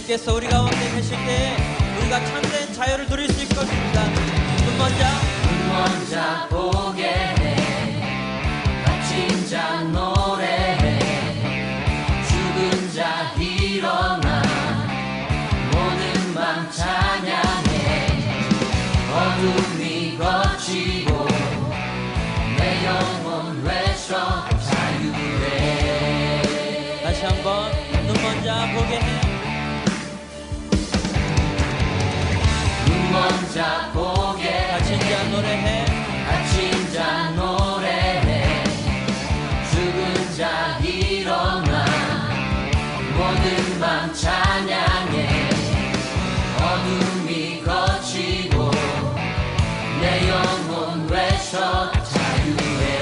주님께서 우리 가운데 계실 때에 우리가 참된 자유를 누릴 수 있을 것입니다. 눈먼 자 보게 해, 갇힌 자 노래해, 죽은 자 일어나, 모든 맘 찬양해. 어둠이 거치고 내 영혼 외쳐 자유해. 다시 한번 눈먼 자 보게 해. 눈먼 자 보게 해, 갇힌 자 노래해. 갇힌 자 노래해, 죽은 자 일어나, 모든 밤 찬양해. 어둠이 거치고 내 영혼 외쳐 자유해.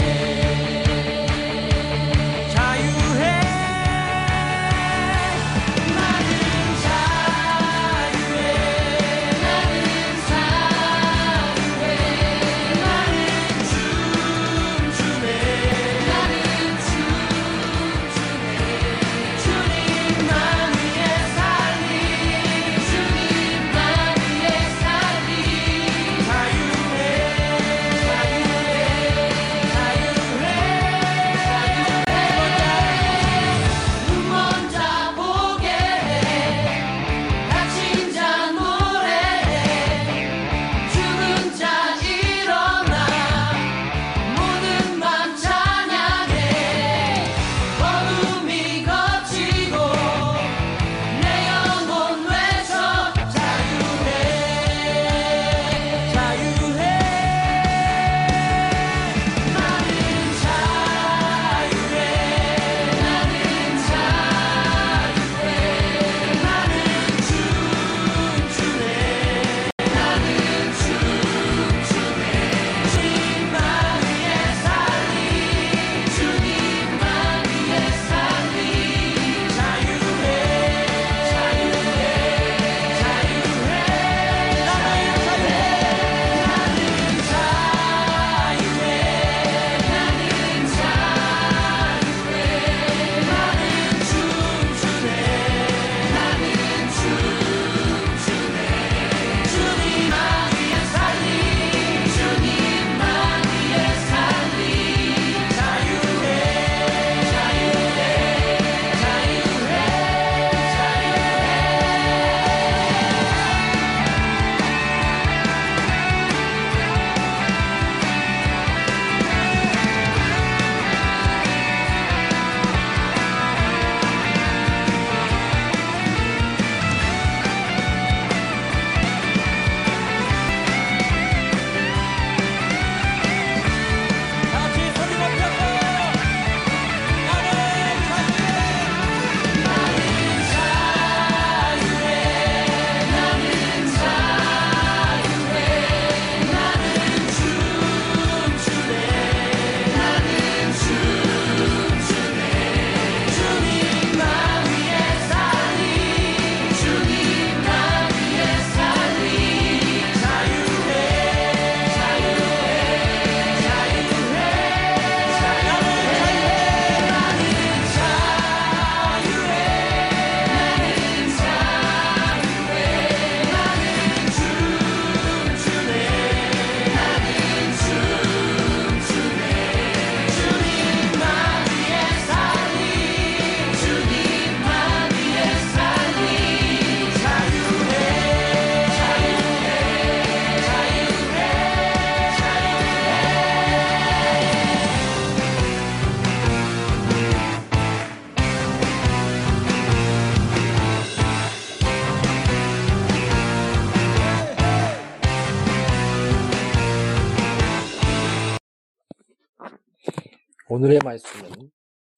오늘의 말씀은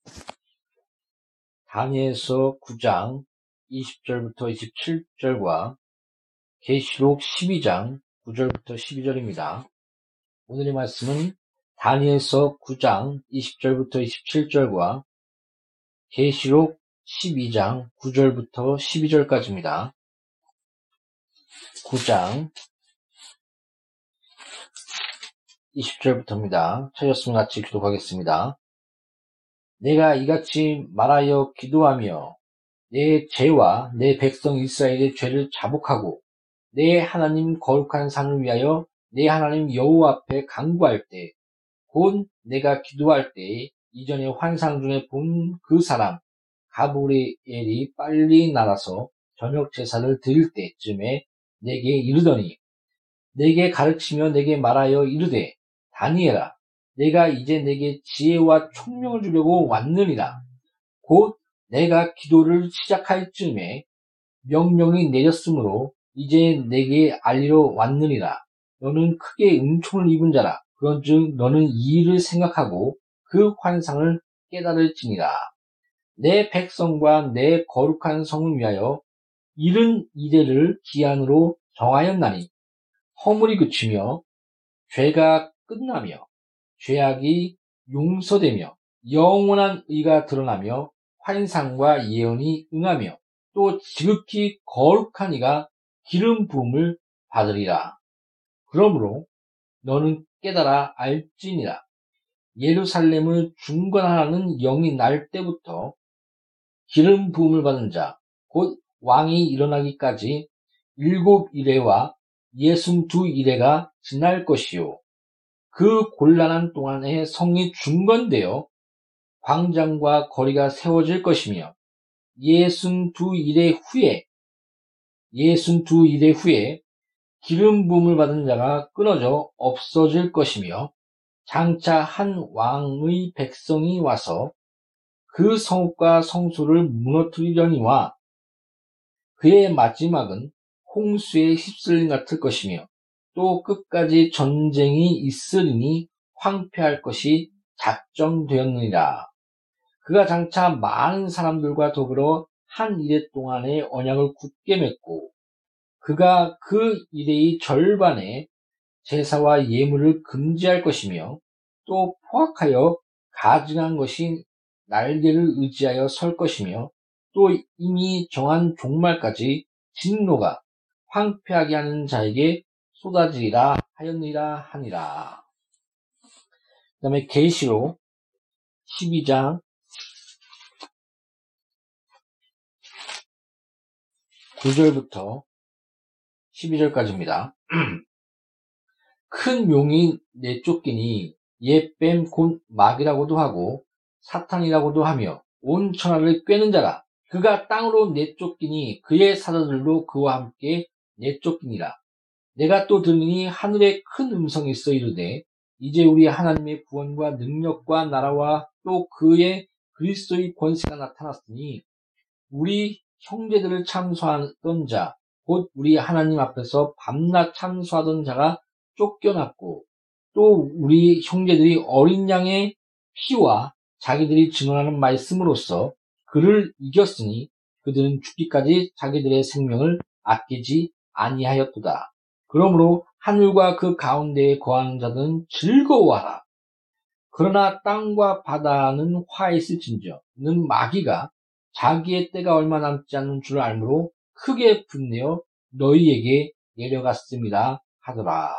다니엘서 9장 20절부터 27절과 계시록 12장 9절부터 12절입니다. 오늘의 말씀은 다니엘서 9장 20절부터 27절과 계시록 12장 9절부터 12절까지입니다. 9장 20절부터입니다. 찾았으면 같이 기도하겠습니다. 내가 이같이 말하여 기도하며 내 죄와 내 백성 이스라엘의 죄를 자복하고 내 하나님 거룩한 산을 위하여 내 하나님 여호와 앞에 간구할 때, 곧 내가 기도할 때 이전에 환상 중에 본 그 사람 가브리엘이 빨리 날아서 저녁 제사를 드릴 때쯤에 내게 이르더니, 내게 가르치며 내게 말하여 이르되, 다니엘아, 내가 이제 내게 지혜와 총명을 주려고 왔느니라. 곧 내가 기도를 시작할 즈음에 명령이 내렸으므로 이제 내게 알리러 왔느니라. 너는 크게 은총을 입은 자라. 그런즉 너는 이 일을 생각하고 그 환상을 깨달을지니라. 내 백성과 내 거룩한 성을 위하여 이른 이래를 기한으로 정하였나니 허물이 그치며 죄가 끝나며 죄악이 용서되며 영원한 의가 드러나며 환상과 예언이 응하며 또 지극히 거룩한 이가 기름 부음을 받으리라. 그러므로 너는 깨달아 알지니라. 예루살렘을 중건하라는 영이 날 때부터 기름 부음을 받은 자, 곧 왕이 일어나기까지 7이레와 62이레가 지날 것이요. 그 곤란한 동안에 성이 중건되어 광장과 거리가 세워질 것이며 62이레 후에 기름 부음을 받은 자가 끊어져 없어질 것이며 장차 한 왕의 백성이 와서 그 성읍과 성소를 무너뜨리려니와 그의 마지막은 홍수에 휩쓸림 같을 것이며 또 끝까지 전쟁이 있으리니 황폐할 것이 작정되었느니라. 그가 장차 많은 사람들과 더불어 한 이레 동안의 언약을 굳게 맺고 그가 그 이레의 절반에 제사와 예물을 금지할 것이며 또 포악하여 가증한 것이 날개를 의지하여 설 것이며 또 이미 정한 종말까지 진노가 황폐하게 하는 자에게 쏟아지리라 하였느니라 하니라. 그 다음에 계시록 12장 9절부터 12절까지입니다. 큰 용이 내쫓기니 옛뱀 곧 마귀라고도 하고 사탄이라고도 하며 온 천하를 꿰는 자라. 그가 땅으로 내쫓기니 그의 사자들도 그와 함께 내쫓기니라. 내가 또 들으니 하늘에 큰 음성이 있어 이르되, 이제 우리 하나님의 구원과 능력과 나라와 또 그의 그리스도의 권세가 나타났으니 우리 형제들을 참소하던 자, 곧 우리 하나님 앞에서 밤낮 참소하던 자가 쫓겨났고 또 우리 형제들이 어린 양의 피와 자기들이 증언하는 말씀으로써 그를 이겼으니 그들은 죽기까지 자기들의 생명을 아끼지 아니하였도다. 그러므로 하늘과 그 가운데에 거하는 자들은 즐거워하라. 그러나 땅과 바다는 화있을진저 는 마귀가 자기의 때가 얼마 남지 않는 줄 알므로 크게 분내어 너희에게 내려갔습니다 하더라.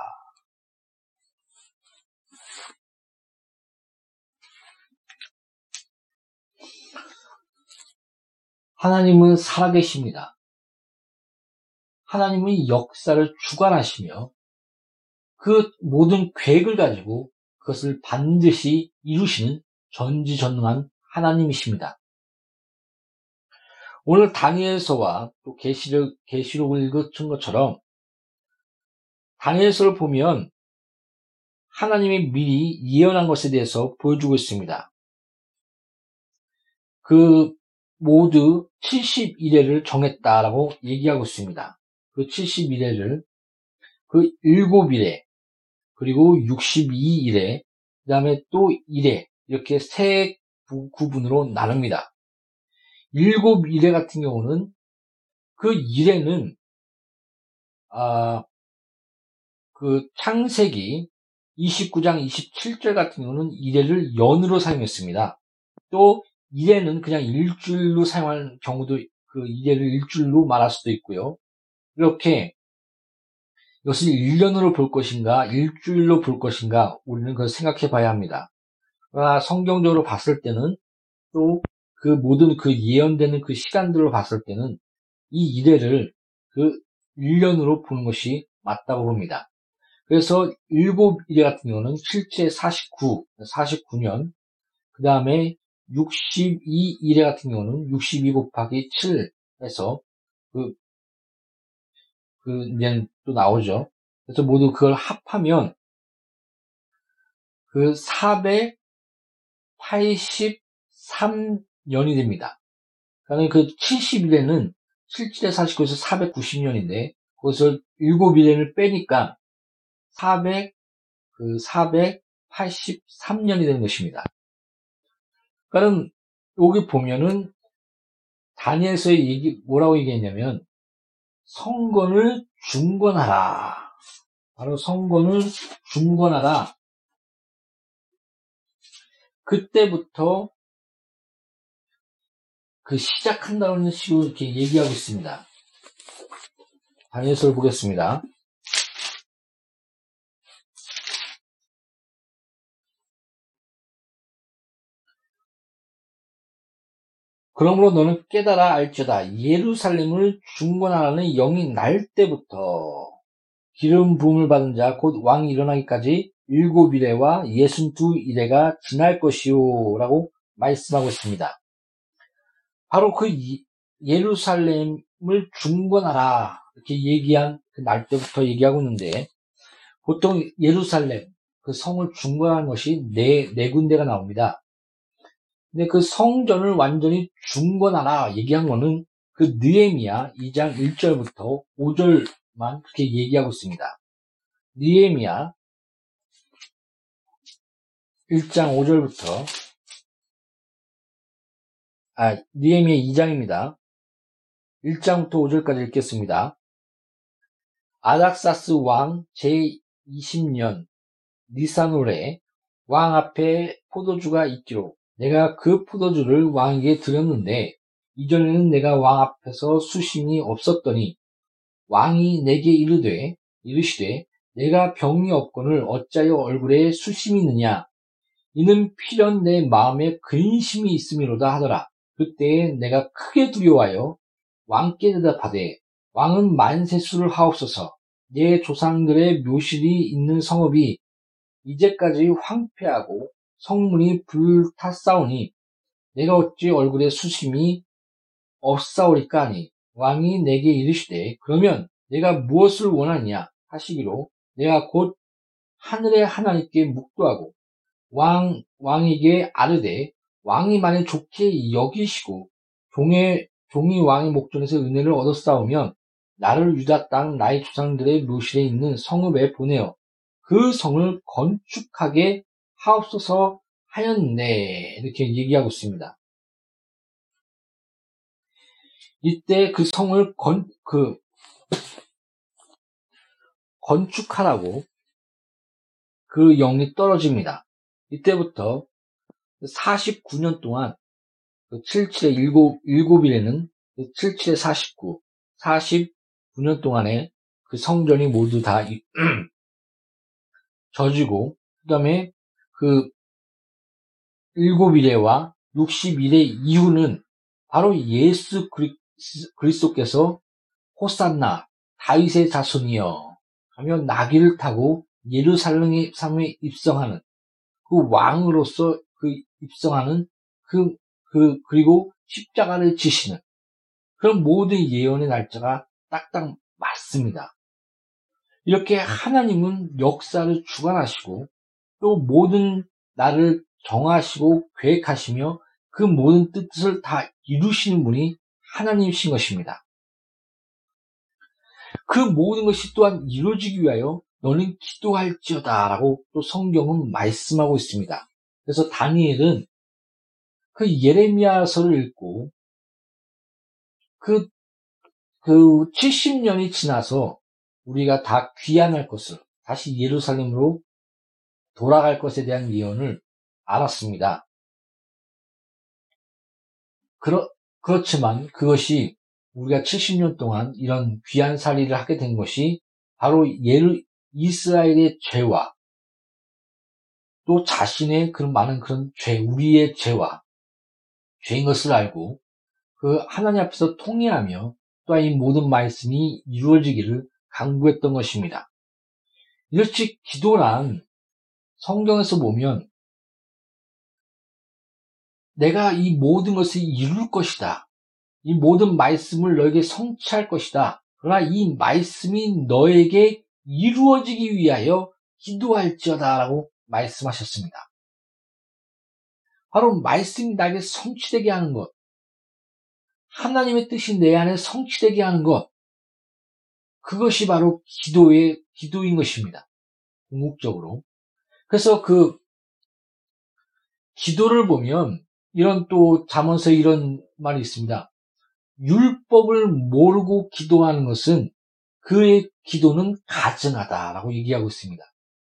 하나님은 살아계십니다. 하나님은 역사를 주관하시며 그 모든 계획을 가지고 그것을 반드시 이루시는 전지전능한 하나님이십니다. 오늘 다니엘서와 또 계시록을 읽은 것처럼 다니엘서를 보면 하나님이 미리 예언한 것에 대해서 보여주고 있습니다. 그 모두 71회를 정했다라고 얘기하고 있습니다. 그 71회를 그 7일에 그리고 62일에 그 다음에 또 1회 이렇게 세 구분으로 나눕니다. 7일회 같은 경우는 그 1회는 그 창세기 29장 27절 같은 경우는 1회를 연으로 사용했습니다. 또 1회는 그냥 일주일로 사용하는 경우도 그 1회를 일주일로 말할 수도 있고요. 이렇게 이것을 1년으로 볼 것인가 일주일로 볼 것인가 우리는 그걸 생각해 봐야 합니다. 그러나 성경적으로 봤을 때는 또 그 모든 그 예언되는 그 시간들로 봤을 때는 이 이래를 그 1년으로 보는 것이 맞다고 봅니다. 그래서 7이래 같은 경우는 7째 49년, 그 다음에 62이래 같은 경우는 62 곱하기 7 해서 이제 또 나오죠. 그래서 모두 그걸 합하면 그 483년이 됩니다. 그러니까 그 70일에는 7째 49에서 490년인데, 그것을 7일에를 빼니까 483년이 되는 것입니다. 그러니까 여기 보면은 다니엘서의 얘기 뭐라고 얘기했냐면 성권을 중건하라. 바로 성권을 중건하라. 그때부터 그 시작한다는 식으로 이렇게 얘기하고 있습니다. 다니엘서를 보겠습니다. 그러므로 너는 깨달아 알지어다. 예루살렘을 중건하라는 영이 날 때부터 기름 부음을 받은 자 곧 왕이 일어나기까지 7이레와 62이레가 지날 것이요 라고 말씀하고 있습니다. 바로 그 예루살렘을 중건하라 이렇게 얘기한 그 날 때부터 얘기하고 있는데, 보통 예루살렘 그 성을 중건하는 것이 네 군데가 나옵니다. 근데 그 성전을 완전히 중건하라 얘기한 거는 그 느헤미야 2장 1절부터 5절만 그렇게 얘기하고 있습니다. 느헤미야 1장 5절부터 느헤미야 2장입니다. 1장부터 5절까지 읽겠습니다. 아닥사스 왕 제20년 니산월에 왕 앞에 포도주가 있기로 내가 그 포도주를 왕에게 드렸는데 이전에는 내가 왕 앞에서 수심이 없었더니 왕이 내게 이르시되 내가 병이 없거늘 어찌하여 얼굴에 수심이 있느냐 이는 필연 내 마음에 근심이 있음이로다 하더라. 그때에 내가 크게 두려워하여 왕께 대답하되 왕은 만세수를 하옵소서. 내 조상들의 묘실이 있는 성읍이 이제까지 황폐하고 성문이 불탔사오니 내가 어찌 얼굴에 수심이 없사오리까 하니 왕이 내게 이르시되 그러면 내가 무엇을 원하느냐 하시기로 내가 곧 하늘의 하나님께 묵도하고 왕에게 아르되 왕이 만일 좋게 여기시고 종이 왕의 목전에서 은혜를 얻었사오면 나를 유다 땅 나의 조상들의 묘실에 있는 성읍에 보내어 그 성을 건축하게 하옵소서 하였네 이렇게 얘기하고 있습니다. 이때 그 성을 건축하라고 그 영이 떨어집니다. 이때부터 49년 동안 77에 7일에는 77에 49, 49년 동안에 그 성전이 모두 다 져지고, 그 다음에 그 7일에와 60일에 이후는 바로 예수 그리스도께서 호산나 다윗의 자손이여 하며 나귀를 타고 예루살렘에 입성하는 그 왕으로서 입성하는 그리고 십자가를 지시는 그런 모든 예언의 날짜가 딱딱 맞습니다. 이렇게 하나님은 역사를 주관하시고 또 모든 날을 정하시고 계획하시며 그 모든 뜻을 다 이루시는 분이 하나님이신 것입니다. 그 모든 것이 또한 이루어지기 위하여 너는 기도할지어다 라고 또 성경은 말씀하고 있습니다. 그래서 다니엘은 그 예레미야서를 읽고 그 70년이 지나서 우리가 다 귀환할 것을 다시 예루살렘으로 돌아갈 것에 대한 예언을 알았습니다. 그렇지만 그것이 우리가 70년 동안 이런 귀환살이를 하게 된 것이 바로 이스라엘의 죄와 또 자신의 그런 많은 그런 우리의 죄와 죄인 것을 알고 그 하나님 앞에서 통회하며 또한 이 모든 말씀이 이루어지기를 간구했던 것입니다. 이렇지 기도란 성경에서 보면 내가 이 모든 것을 이룰 것이다. 이 모든 말씀을 너에게 성취할 것이다. 그러나 이 말씀이 너에게 이루어지기 위하여 기도할지어다 라고 말씀하셨습니다. 바로 말씀이 나에게 성취되게 하는 것, 하나님의 뜻이 내 안에 성취되게 하는 것, 그것이 바로 기도인 것입니다. 궁극적으로. 그래서 그 기도를 보면 이런 또 잠언서에 이런 말이 있습니다. 율법을 모르고 기도하는 것은 그의 기도는 가증하다라고 얘기하고 있습니다.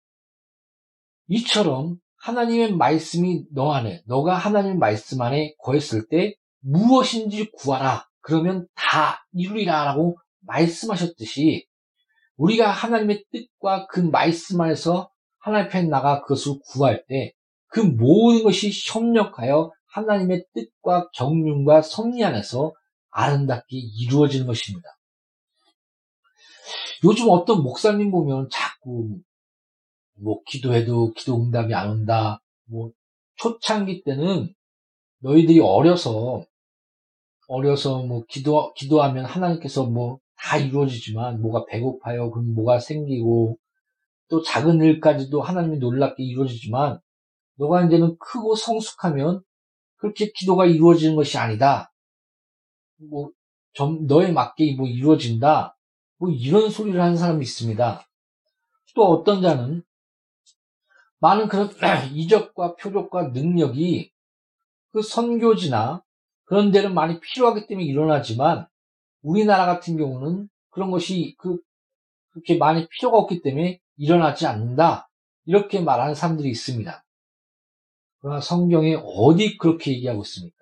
이처럼 하나님의 말씀이 너 안에, 너가 하나님의 말씀 안에 거했을 때 무엇인지 구하라. 그러면 다 이루리라 라고 말씀하셨듯이 우리가 하나님의 뜻과 그 말씀 안에서 하나님 앞에 나가 그것을 구할 때 그 모든 것이 협력하여 하나님의 뜻과 경륜과 섭리 안에서 아름답게 이루어지는 것입니다. 요즘 어떤 목사님 보면 자꾸 기도해도 기도 응답이 안 온다. 초창기 때는 너희들이 어려서 기도하면 하나님께서 다 이루어지지만 뭐가 배고파요. 그럼 뭐가 생기고 또 작은 일까지도 하나님이 놀랍게 이루어지지만 너가 이제는 크고 성숙하면 그렇게 기도가 이루어지는 것이 아니다. 너에 맞게 이루어진다. 이런 소리를 하는 사람이 있습니다. 또 어떤 자는 많은 그런 이적과 표적과 능력이 그 선교지나 그런 데는 많이 필요하기 때문에 일어나지만 우리나라 같은 경우는 그런 것이 그렇게 많이 필요가 없기 때문에 일어나지 않는다. 이렇게 말하는 사람들이 있습니다. 그러나 성경에 어디 그렇게 얘기하고 있습니까?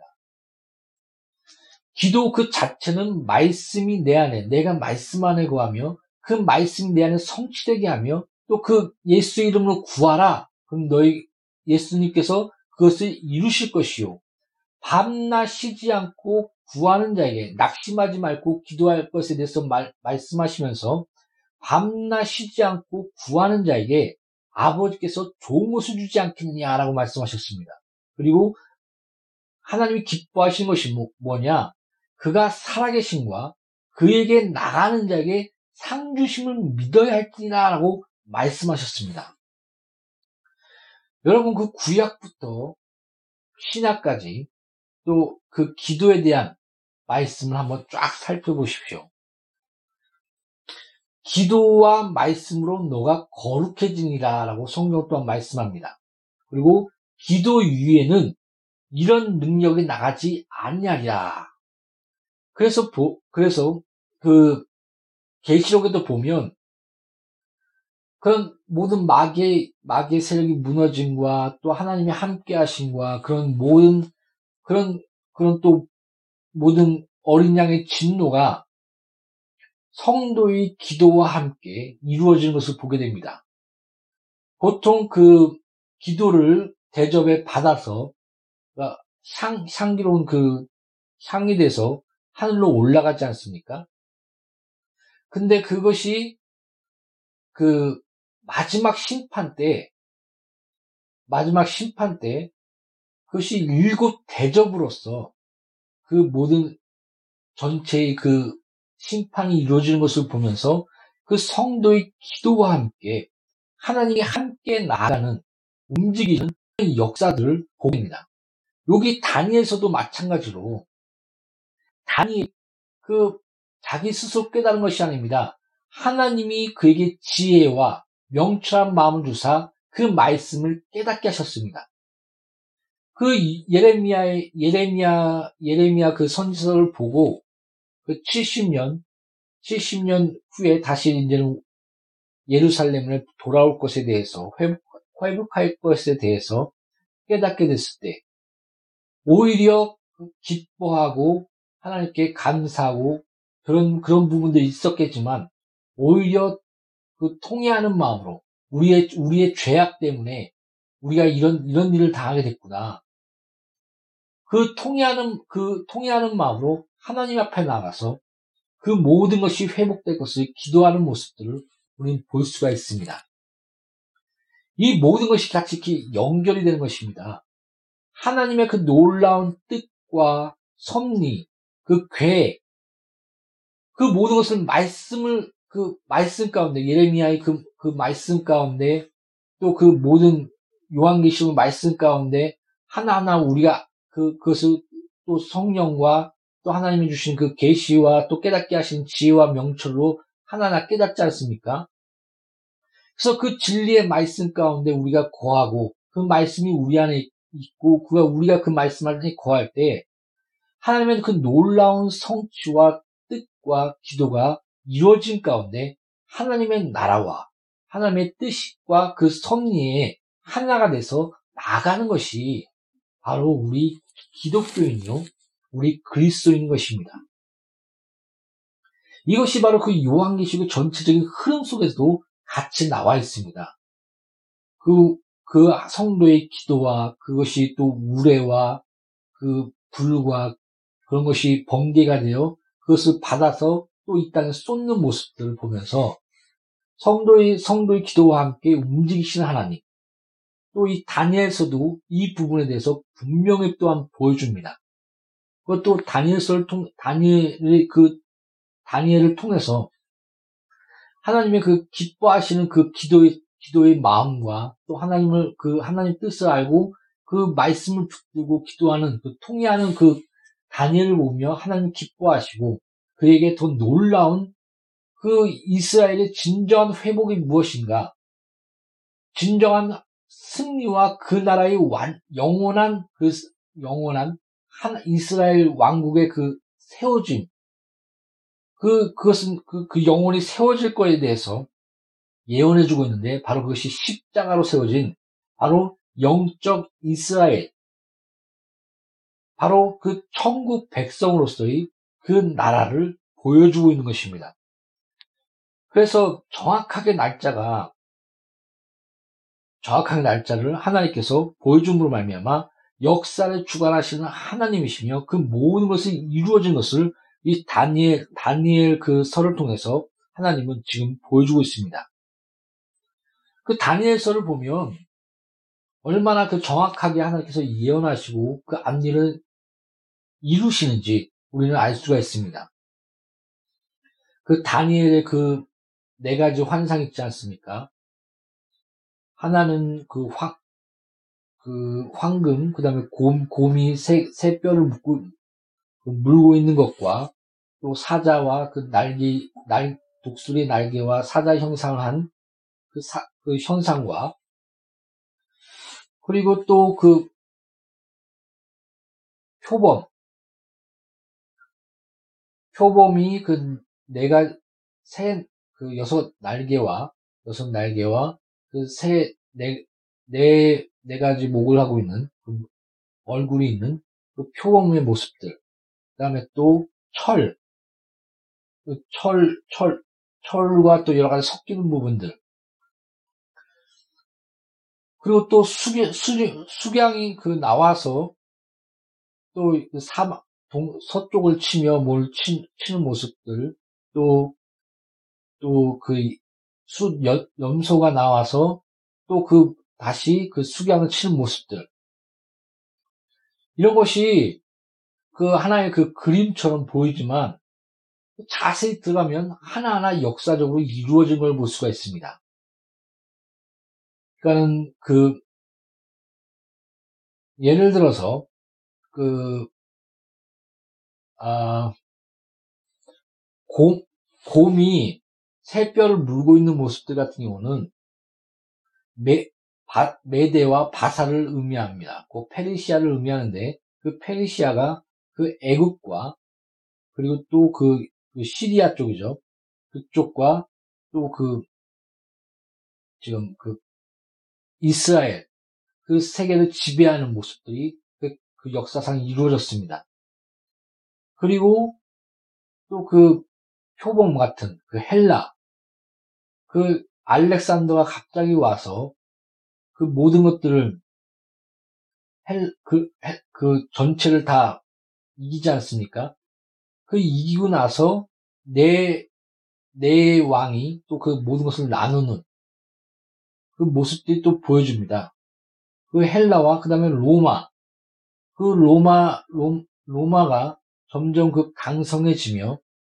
기도 그 자체는 말씀이 내 안에, 내가 말씀 안에 거하며 그 말씀이 내 안에 성취되게 하며 또 그 예수 이름으로 구하라. 그럼 예수님께서 그것을 이루실 것이요. 밤낮 쉬지 않고 구하는 자에게 낙심하지 말고 기도할 것에 대해서 말씀하시면서 밤낮 쉬지 않고 구하는 자에게 아버지께서 좋은 것을 주지 않겠느냐라고 말씀하셨습니다. 그리고 하나님이 기뻐하시는 것이 뭐냐? 그가 살아계심과 그에게 나가는 자에게 상 주심을 믿어야 할지라라고 말씀하셨습니다. 여러분 그 구약부터 신약까지 또 그 기도에 대한 말씀을 한번 쫙 살펴보십시오. 기도와 말씀으로 너가 거룩해지니라 라고 성경 또한 말씀합니다. 그리고 기도 위에는 이런 능력이 나가지 아니하리라. 그래서 그 계시록에도 보면 그런 모든 마귀의 세력이 무너짐과 또 하나님이 함께 하심과 그런 또 모든 어린 양의 진노가 성도의 기도와 함께 이루어지는 것을 보게 됩니다. 보통 그 기도를 대접에 받아서 향기로운 그 향이 돼서 하늘로 올라가지 않습니까? 근데 그것이 그 마지막 심판 때 그것이 일곱 대접으로서 그 모든 전체의 그 심판이 이루어지는 것을 보면서 그 성도의 기도와 함께 하나님이 함께 나아가는 움직이는 역사들을 보게 됩니다. 여기 다니엘서도 마찬가지로 다니엘 자기 스스로 깨달은 것이 아닙니다. 하나님이 그에게 지혜와 명철한 마음을 주사 그 말씀을 깨닫게 하셨습니다. 그 예레미야 그 선지서를 보고 그 70년 후에 다시 이제는 예루살렘을 돌아올 것에 대해서 회복할 것에 대해서 깨닫게 됐을 때 오히려 기뻐하고 하나님께 감사하고 그런 부분들이 있었겠지만 오히려 그 통회하는 마음으로 우리의 죄악 때문에 우리가 이런 일을 당하게 됐구나. 통회하는 마음으로 하나님 앞에 나가서 그 모든 것이 회복될 것을 기도하는 모습들을 우리는 볼 수가 있습니다. 이 모든 것이 같이 이렇게 연결이 되는 것입니다. 하나님의 그 놀라운 뜻과 섭리, 그 계획, 그 모든 것을 그 말씀 가운데, 예레미야의 그 말씀 가운데, 또 그 모든 요한계시록 말씀 가운데, 하나하나 우리가 그것을 또 성령과 또 하나님이 주신 그 계시와 또 깨닫게 하신 지혜와 명철로 하나하나 깨닫지 않습니까? 그래서 그 진리의 말씀 가운데 우리가 거하고 그 말씀이 우리 안에 있고 우리가 그 말씀 안에 거할 때 하나님의 그 놀라운 성취와 뜻과 기도가 이루어진 가운데 하나님의 나라와 하나님의 뜻과 그 섭리에 하나가 돼서 나가는 것이 바로 우리 기독교인이요, 우리 그리스도인 것입니다. 이것이 바로 그 요한계시록 전체적인 흐름 속에서도 같이 나와 있습니다. 그 성도의 기도와 그것이 또 우레와 그 불과 그런 것이 번개가 되어 그것을 받아서 또 이 땅에 쏟는 모습들을 보면서 성도의 기도와 함께 움직이시는 하나님, 또 이 다니엘서도 이 부분에 대해서 분명히 또한 보여줍니다. 그것도 다니엘을 통해서 하나님의 그 기뻐하시는 그 기도의 마음과 또 하나님 뜻을 알고 그 말씀을 붙들고 기도하는 통회하는 그 다니엘을 보며 하나님 기뻐하시고 그에게 더 놀라운 그 이스라엘의 진정한 회복이 무엇인가? 진정한 승리와 그 나라의 영원한 한 이스라엘 왕국의 그 세워짐, 그것은 그 영혼이 세워질 거에 대해서 예언해주고 있는데, 바로 그것이 십자가로 세워진, 바로 영적 이스라엘, 바로 그 천국 백성으로서의 그 나라를 보여주고 있는 것입니다. 그래서 정확하게 날짜를 하나님께서 보여줌으로 말미암아 역사를 주관하시는 하나님이시며 그 모든 것이 이루어진 것을 이 다니엘 그 설을 통해서 하나님은 지금 보여주고 있습니다. 그 다니엘서를 보면 얼마나 그 정확하게 하나님께서 예언하시고 그 앞일을 이루시는지 우리는 알 수가 있습니다. 그 다니엘의 그 네 가지 환상 있지 않습니까? 하나는 그 황금, 그 다음에 곰이 새 뼈를 물고 있는 것과 또 사자와 그 독수리 날개와 사자 형상을 한 그 현상과 그리고 또 그 표범이 여섯 날개와 그 네 가지 목을 하고 있는 그 얼굴이 있는 그 표범의 모습들. 그 다음에 또 철과 또 여러 가지 섞이는 부분들. 그리고 또 숙양이 나와서 또 그 서쪽을 치며 치는 모습들. 또 그 염소가 나와서 또 다시 그 숙양을 치는 모습들. 이런 것이 그 하나의 그 그림처럼 보이지만 자세히 들어가면 하나하나 역사적으로 이루어진 걸 볼 수가 있습니다. 그러니까는 예를 들어서 곰이 새뼈를 물고 있는 모습들 같은 경우는 메대와 바사를 의미합니다. 그 페르시아를 의미하는데 그 페르시아가 그 애국과 그리고 또 그 시리아 쪽이죠. 그쪽과 또 지금 이스라엘 그 세계를 지배하는 모습들이 그 역사상 이루어졌습니다. 그리고 또 표범 같은 헬라 알렉산더가 갑자기 와서 그 모든 것들을 그 전체를 다 이기지 않습니까? 그 이기고 나서 내 왕이 또 그 모든 것을 나누는 그 모습들이 또 보여줍니다. 그 헬라와 그 다음에 로마, 그 로마가 점점 그 강성해지며,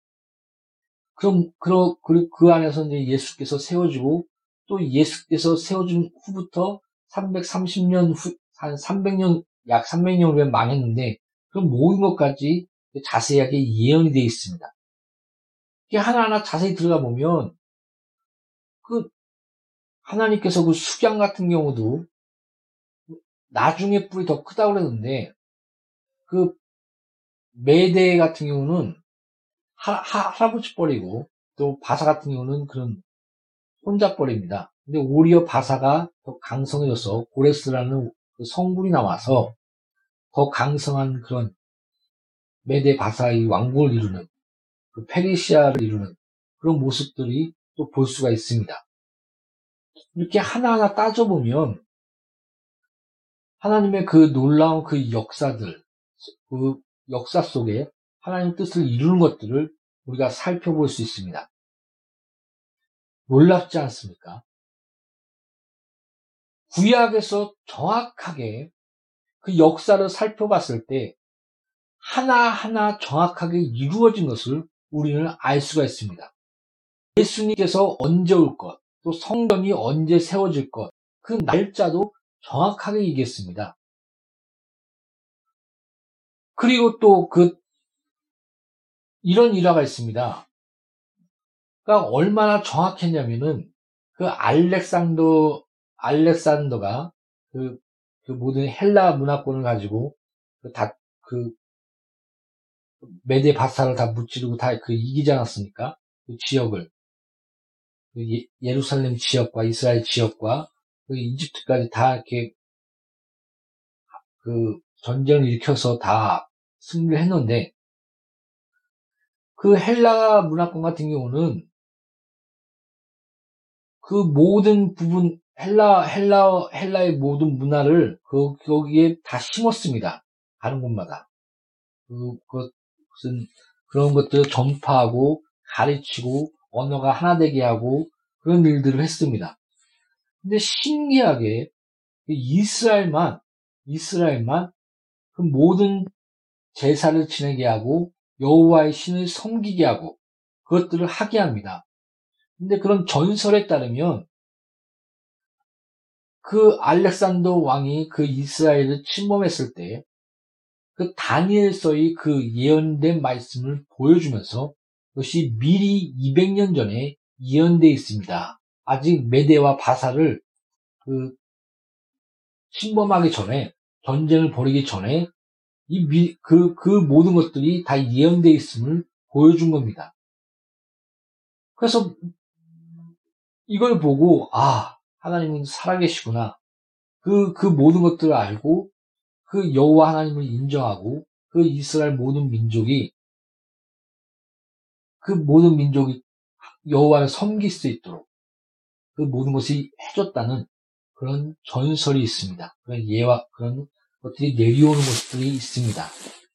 그 안에서 이제 예수께서 세워지고, 또 예수께서 세워진 후부터 330년 한 300년, 약 300년 후에 망했는데, 그 모든 것까지 자세하게 예언이 되어 있습니다. 이게 하나하나 자세히 들어가 보면, 그, 하나님께서 그 숙양 같은 경우도, 나중에 뿔이 더 크다고 그랬는데, 그, 매대 같은 경우는 할아버지 뻘이고, 또 바사 같은 경우는 그런 혼자 뻘입니다. 근데 오히려 바사가 더 강성해져서 고레스라는 그 성분이 나와서 더 강성한 그런 매대 바사의 왕국을 이루는, 그 페르시아를 이루는 그런 모습들이 또 볼 수가 있습니다. 이렇게 하나하나 따져보면 하나님의 그 놀라운 그 역사들, 그 역사 속에 하나님 뜻을 이루는 것들을 우리가 살펴볼 수 있습니다. 놀랍지 않습니까? 구약에서 정확하게 그 역사를 살펴봤을 때 하나하나 정확하게 이루어진 것을 우리는 알 수가 있습니다. 예수님께서 언제 올 것, 또 성전이 언제 세워질 것, 그 날짜도 정확하게 얘기했습니다. 그리고 또 이런 일화가 있습니다. 그러니까 얼마나 정확했냐면은 그 알렉산더가 그 모든 헬라 문화권을 가지고 그 메데 바사를 다 무찌르고 다 이기지 않았습니까? 그 지역을 예루살렘 지역과 이스라엘 지역과 그 이집트까지 다 이렇게 그 전쟁을 일으켜서 다 승리를 했는데, 그 헬라 문화권 같은 경우는 그 모든 부분 헬라의 모든 문화를 거기에 다 심었습니다. 가는 곳마다 무슨 그런 것들을 전파하고 가르치고 언어가 하나 되게 하고 그런 일들을 했습니다. 근데 신기하게 이스라엘만 그 모든 제사를 지내게 하고 여호와의 신을 섬기게 하고 그것들을 하게 합니다. 근데 그런 전설에 따르면 그 알렉산더 왕이 그 이스라엘을 침범했을 때 그 다니엘서의 그 예언된 말씀을 보여주면서 그것이 미리 200년 전에 예언되어 있습니다. 아직 메대와 바사를 침범하기 전에, 전쟁을 벌이기 전에 그 모든 것들이 다 예언되어 있음을 보여준 겁니다. 그래서 이걸 보고 하나님은 살아계시구나. 그 모든 것들을 알고 그 여호와 하나님을 인정하고 그 이스라엘 모든 민족이 여호와를 섬길 수 있도록 그 모든 것이 해줬다는 그런 전설이 있습니다. 그런 예와 그런 것들이 내려오는 것들이 있습니다.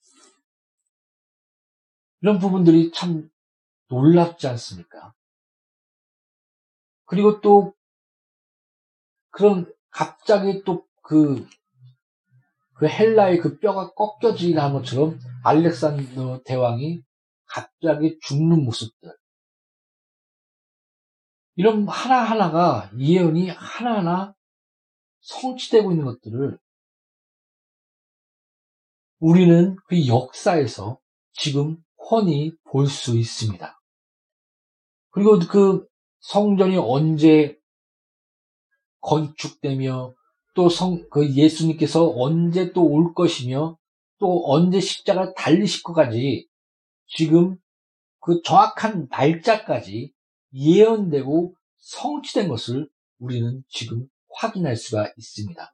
이런 부분들이 참 놀랍지 않습니까? 그리고 또 그런 갑자기 또 그 헬라의 그 뼈가 꺾여지긴 한 것처럼 알렉산더 대왕이 갑자기 죽는 모습들, 이런 하나하나가 예언이 하나하나 성취되고 있는 것들을 우리는 그 역사에서 지금 훤히 볼 수 있습니다. 그리고 그 성전이 언제 건축되며 또 그 예수님께서 언제 또 올 것이며 또 언제 십자가를 달리실 것까지 지금 그 정확한 날짜까지 예언되고 성취된 것을 우리는 지금 확인할 수가 있습니다.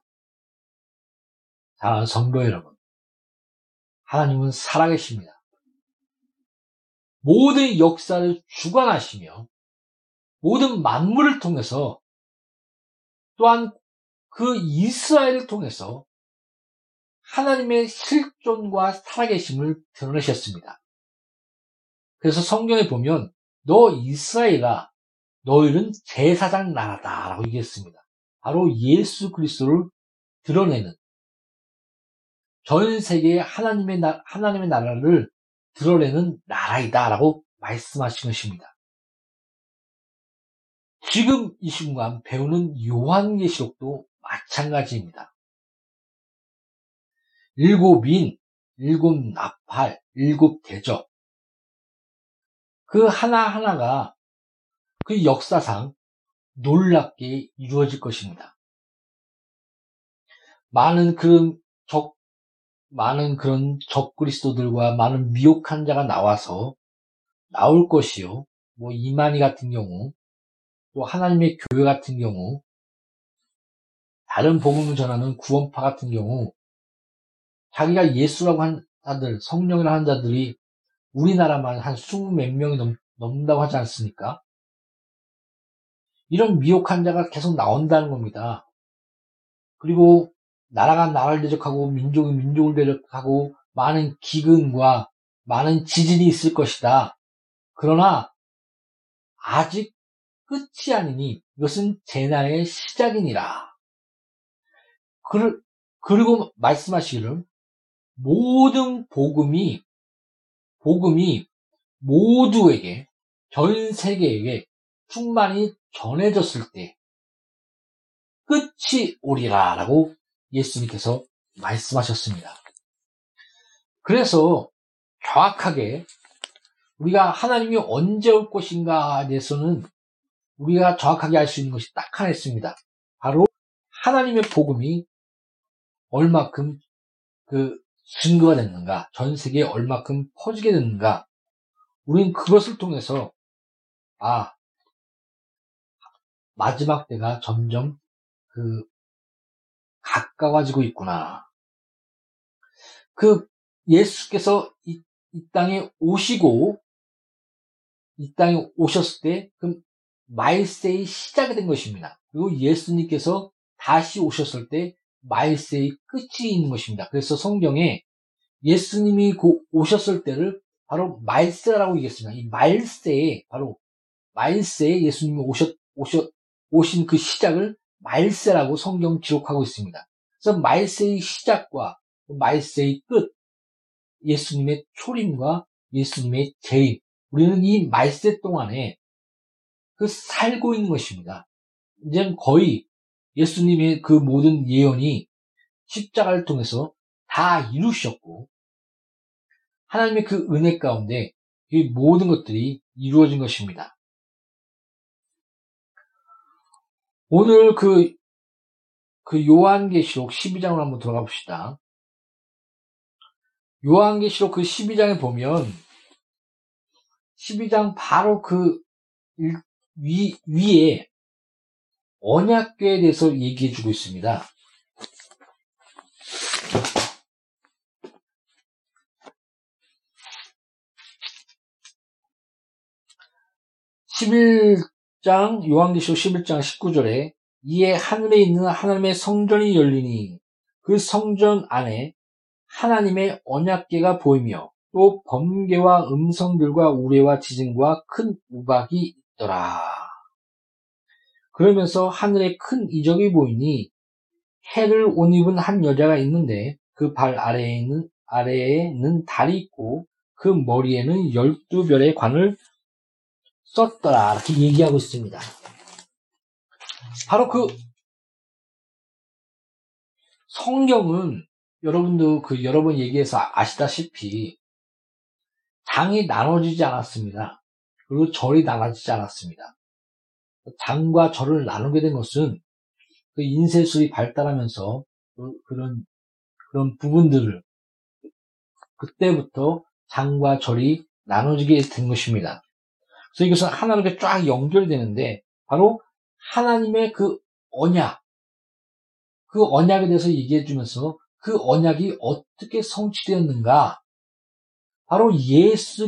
사랑하는 성도 여러분, 하나님은 살아계십니다. 모든 역사를 주관하시며 모든 만물을 통해서 또한 그 이스라엘을 통해서 하나님의 실존과 살아계심을 드러내셨습니다. 그래서 성경에 보면 너 이스라엘아 너희는 제사장 나라다 라고 얘기했습니다. 바로 예수 그리스도를 드러내는 전 세계의 하나님의 나라를 드러내는 나라이다 라고 말씀하신 것입니다. 지금 이 순간 배우는 요한계시록도 마찬가지입니다. 7인, 7나팔, 7대접 그 하나하나가 그 역사상 놀랍게 이루어질 것입니다. 많은 그런 적그리스도들과 많은 미혹한 자가 나올 것이요. 뭐 이만희 같은 경우, 또 하나님의 교회 같은 경우, 다른 복음을 전하는 구원파 같은 경우, 자기가 예수라고 한 자들, 성령이라고 한 자들이 우리나라만 한 20몇 명이 넘는다고 하지 않습니까? 이런 미혹한 자가 계속 나온다는 겁니다. 그리고 나라가 나라를 대적하고 민족이 민족을 대적하고 많은 기근과 많은 지진이 있을 것이다. 그러나 아직 끝이 아니니 이것은 재난의 시작이니라. 그리고 말씀하시기를 모든 복음이 모두에게 전 세계에게 충만히 전해졌을 때 끝이 오리라 라고 예수님께서 말씀하셨습니다. 그래서 정확하게 우리가 하나님이 언제 올 것인가에 대해서는 우리가 정확하게 알 수 있는 것이 딱 하나 있습니다. 바로 하나님의 복음이 얼마큼 증거가 됐는가, 전 세계에 얼마큼 퍼지게 됐는가, 우리는 그것을 통해서 마지막 때가 점점 가까워지고 있구나. 예수께서 이 땅에 오셨을 때 말세의 시작이 된 것입니다. 그리고 예수님께서 다시 오셨을 때 말세의 끝이 있는 것입니다. 그래서 성경에 예수님이 오셨을 때를 바로 말세라고 얘기했습니다. 이 말세에 예수님이 오신 그 시작을 말세라고 성경 기록하고 있습니다. 그래서 말세의 시작과 말세의 끝, 예수님의 초림과 예수님의 재림, 우리는 이 말세 동안에 살고 있는 것입니다. 이제 거의 예수님의 그 모든 예언이 십자가를 통해서 다 이루셨고, 하나님의 그 은혜 가운데 이 모든 것들이 이루어진 것입니다. 오늘 그 요한계시록 12장으로 한번 들어가 봅시다. 요한계시록 그 12장에 보면 12장 바로 위에 언약궤에 대해서 얘기해 주고 있습니다. 11장, 요한계시록 11장 19절에 이에 하늘에 있는 하나님의 성전이 열리니 그 성전 안에 하나님의 언약궤가 보이며 또 번개와 음성들과 우레와 지진과 큰 우박이 있더라. 그러면서 하늘에 큰 이적이 보이니 해를 옷 입은 한 여자가 있는데 그 발 아래에는 달이 있고 그 머리에는 12별의 관을 썼더라. 이렇게 얘기하고 있습니다. 바로 성경은 여러분도 여러 번 얘기해서 아시다시피 장이 나눠지지 않았습니다. 그리고 절이 나눠지지 않았습니다. 장과 절을 나누게 된 것은 인쇄술이 발달하면서 그런 부분들을 그때부터 장과 절이 나눠지게 된 것입니다. 그래서 이것은 하나로 이렇게 쫙 연결되는데 바로 하나님의 언약에 대해서 얘기해 주면서 그 언약이 어떻게 성취되었는가, 바로 예수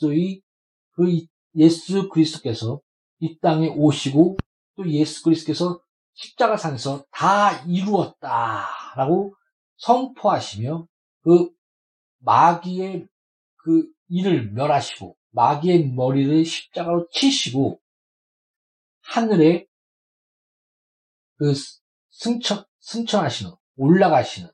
그리스도께서 이 땅에 오시고 또 예수 그리스도께서 십자가상에서 다 이루었다라고 선포하시며 그 마귀의 그 일을 멸하시고 마귀의 머리를 십자가로 치시고 하늘에 그 승천하시는, 올라가시는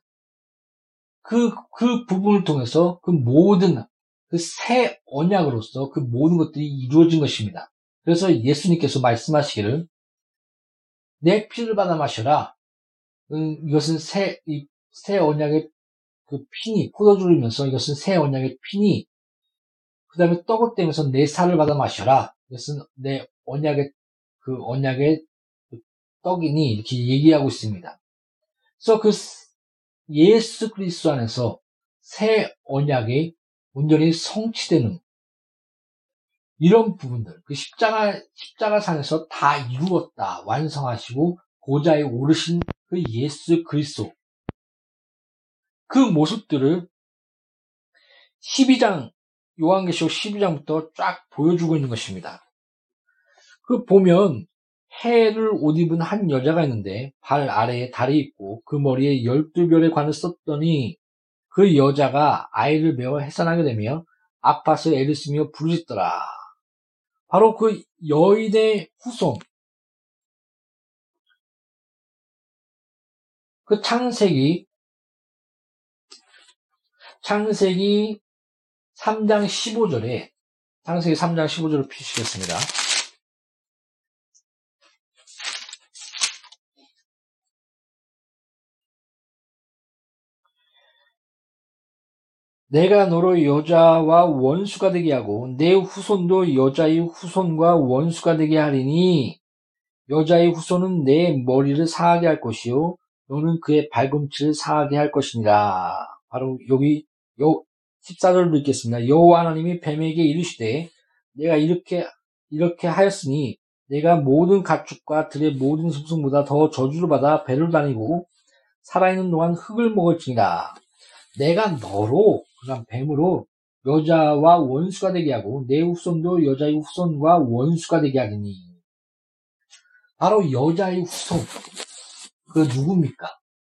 그 부분을 통해서 그 모든 그 새 언약으로서 그 모든 것들이 이루어진 것입니다. 그래서 예수님께서 말씀하시기를 내 피를 받아 마셔라. 이것은 새 언약의 그 피니, 포도주를 이면서 이것은 새 언약의 피니, 그 다음에 떡을 떼면서 내 살을 받아 마셔라. 이것은 내 언약의 그 떡이니, 이렇게 얘기하고 있습니다. 그래서 그 예수 그리스도 안에서 새 언약이 온전히 성취되는 이런 부분들, 그 십자가상에서 다 이루었다, 완성하시고 보좌에 오르신 그 예수 그리스도, 그 모습들을 12장, 요한계시록 12장부터 쫙 보여주고 있는 것입니다. 그 보면 해를 옷 입은 한 여자가 있는데 발 아래에 달이 있고 그 머리에 12별의 관을 썼더니 그 여자가 아이를 메어 해산하게 되며 아파서 애를 쓰며 부르짖더라. 바로 그 여인의 후손, 그 창세기 3장 15절에 창세기 3장 15절을 펴시겠습니다. 내가 너로 여자와 원수가 되게 하고 내 후손도 여자의 후손과 원수가 되게 하리니 여자의 후손은 내 머리를 상하게 할 것이요 너는 그의 발꿈치를 상하게 할 것이니라. 바로 여기 14절을 읽겠습니다. 여호와 하나님이 뱀에게 이르시되 내가 이렇게 하였으니 내가 모든 가축과 들의 모든 짐승보다 더 저주를 받아 배를 다니고 살아있는 동안 흙을 먹을지니라. 내가 너로, 그다음 뱀으로 여자와 원수가 되게 하고 내 후손도 여자의 후손과 원수가 되게 하리니. 바로 여자의 후손, 그 누굽니까?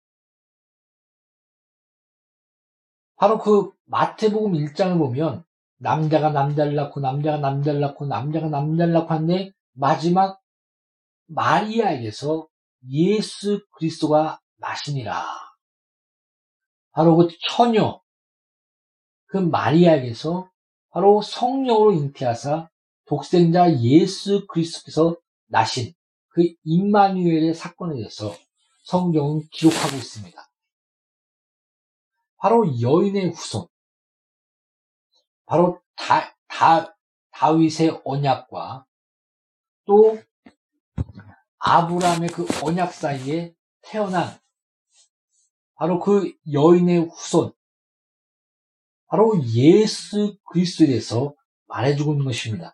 바로 그 마태복음 1장을 보면 남자가 남자를 낳고 남자가 남자를 낳고 남자가 남자를 낳고 하는데 마지막 마리아에게서 예수 그리스도가 나시니라. 바로 그 처녀, 그 마리아에게서 바로 성령으로 잉태하사 독생자 예수 그리스도께서 나신 그 임마누엘의 사건에 대해서 성경은 기록하고 있습니다. 바로 여인의 후손, 바로 다윗의 언약과 또 아브라함의 그 언약 사이에 태어난 바로 그 여인의 후손, 바로 예수 그리스도에 대해서 말해주고 있는 것입니다.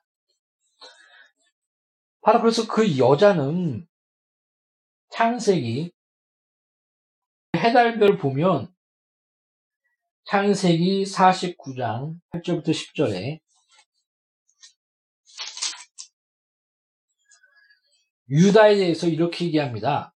바로 그래서 그 여자는 창세기 해달별 보면 창세기 49장 8절부터 10절에 유다에 대해서 이렇게 얘기합니다.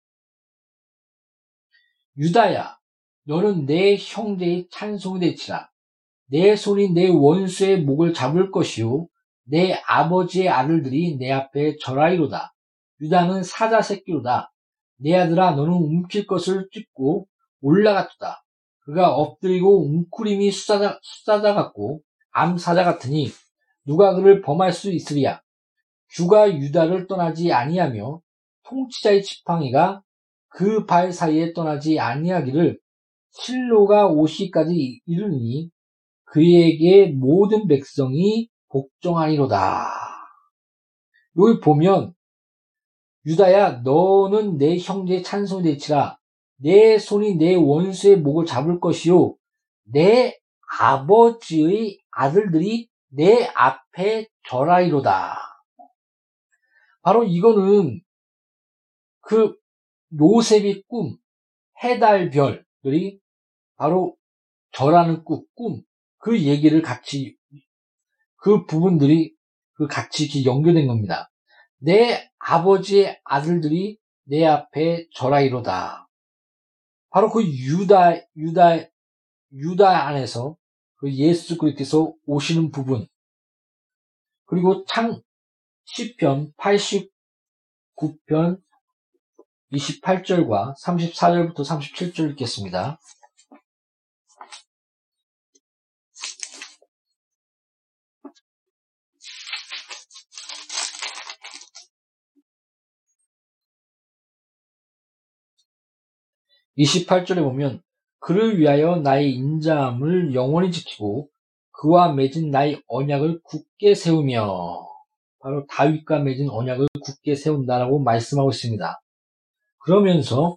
유다야, 너는 내 형제의 찬송이 될지라. 내 손이 내 원수의 목을 잡을 것이요 내 아버지의 아들들이 내 앞에 절하리로다. 유다는 사자 새끼로다. 내 아들아, 너는 움킬 것을 찢고 올라갔도다. 그가 엎드리고 웅크림이 수사자 같고 암사자 같으니 누가 그를 범할 수 있으리야. 주가 유다를 떠나지 아니하며 통치자의 지팡이가 그 발 사이에 떠나지 아니하기를 실로가 오시기까지 이르니 그에게 모든 백성이 복종하리로다. 여기 보면 유다야, 너는 내 형제의 찬송이 될지라. 내 손이 내 원수의 목을 잡을 것이요 내 아버지의 아들들이 내 앞에 절하리로다. 바로 이거는 그 요셉의 꿈, 해달별들이 바로 절하는 꿈, 그 얘기를 같이, 그 부분들이 같이 이렇게 연결된 겁니다. 내 아버지의 아들들이 내 앞에 절하리로다. 바로 그 유다 안에서 그 예수 그리스도께서 오시는 부분, 그리고 시편 89편 28절과 34절부터 37절 읽겠습니다. 28절에 보면 그를 위하여 나의 인자함을 영원히 지키고 그와 맺은 나의 언약을 굳게 세우며, 바로 다윗과 맺은 언약을 굳게 세운다라고 말씀하고 있습니다. 그러면서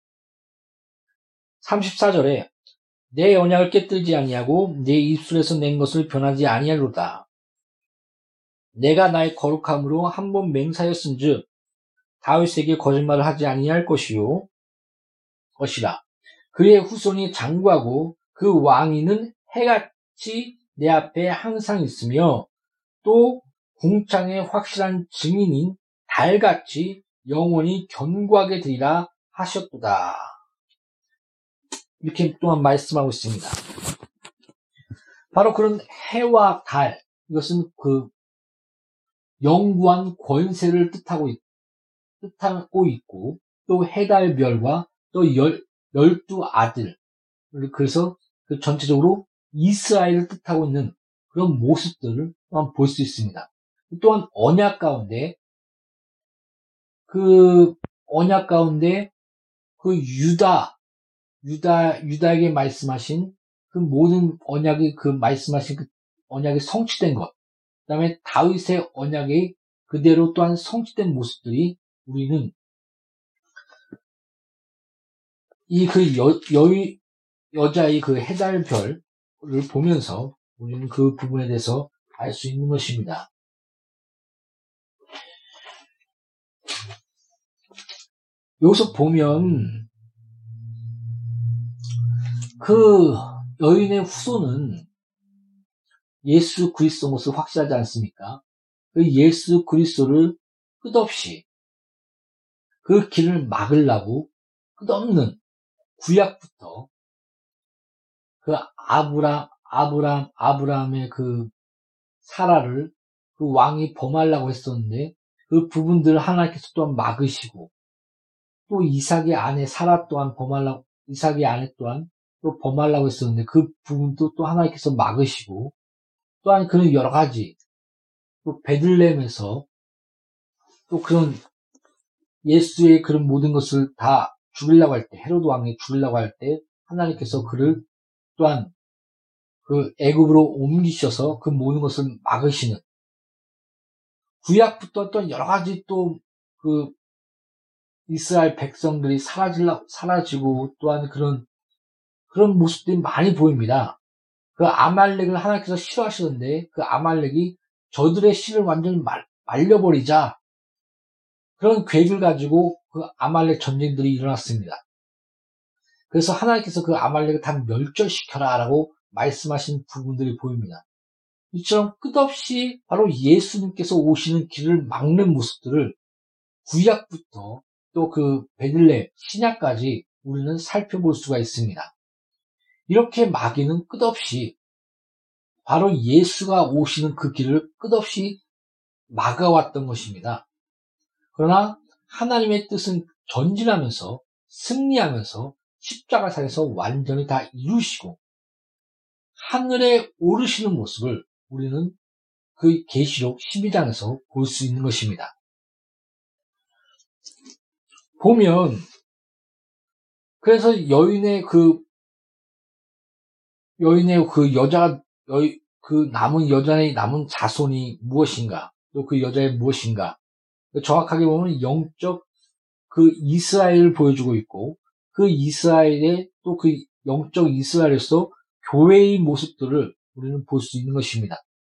34절에 내 언약을 깨뜨리지 아니하고 내 입술에서 낸 것을 변하지 아니하리로다. 내가 나의 거룩함으로 한 번 맹세하였은즉 다윗에게 거짓말을 하지 아니할 것이라. 그의 후손이 장구하고 그 왕위는 해같이 내 앞에 항상 있으며 또 궁창의 확실한 증인인 달같이 영원히 견고하게 되리라 하셨도다. 이렇게 또한 말씀하고 있습니다. 바로 그런 해와 달, 이것은 그 영구한 권세를 뜻하고 있고, 또 해달별과 또 12아들, 그래서 그 전체적으로 이스라엘을 뜻하고 있는 그런 모습들을 또한 볼 수 있습니다. 또한 언약 가운데 그 유다에게 말씀하신 그 모든 언약이 말씀하신 그 언약이 성취된 것, 그 다음에 다윗의 언약이 그대로 또한 성취된 모습들이 우리는 여자의 그 해달별을 보면서 우리는 그 부분에 대해서 알 수 있는 것입니다. 여기서 보면 그 여인의 후손은 예수 그리스도 것을 확실하지 않습니까? 그 예수 그리스도를 끝없이 그 길을 막으려고 끝없는 구약부터 그 아브라함의 그 사라를 그 왕이 범하려고 했었는데 그 부분들을 하나님께서 또한 막으시고, 또 이삭의 아내 또한 또 범하려고 했었는데 그 부분도 또 하나님께서 막으시고, 또한 그런 여러 가지, 또 베들레헴에서 또 그런 예수의 그런 모든 것을 다 죽이려고 할 때, 헤로드 왕이 죽이려고 할 때 하나님께서 그를 또한 그 애굽으로 옮기셔서 그 모든 것을 막으시는, 구약부터 또 여러 가지 또 그 이스라엘 백성들이 사라지고 또한 그런 모습들이 많이 보입니다. 그 아말렉을 하나님께서 싫어하시던데 그 아말렉이 저들의 씨를 완전히 말려버리자, 그런 계획을 가지고 그 아말렉 전쟁들이 일어났습니다. 그래서 하나님께서 그 아말렉을 다 멸절시켜라 라고 말씀하신 부분들이 보입니다. 이처럼 끝없이 바로 예수님께서 오시는 길을 막는 모습들을 구약부터 또 그 베들레헴 신약까지 우리는 살펴볼 수가 있습니다. 이렇게 마귀는 끝없이 바로 예수가 오시는 그 길을 끝없이 막아왔던 것입니다. 그러나 하나님의 뜻은 전진하면서 승리하면서 십자가상에서 완전히 다 이루시고 하늘에 오르시는 모습을 우리는 그 계시록 12장에서 볼 수 있는 것입니다. 보면 그래서 남은 여자의 남은 자손이 무엇인가, 또 그 여자의 무엇인가, 정확하게 보면 영적 그 이스라엘을 보여주고 있고, 그 이스라엘의 또 그 영적 이스라엘에서 교회의 모습들을 우리는 볼 수 있는 것입니다.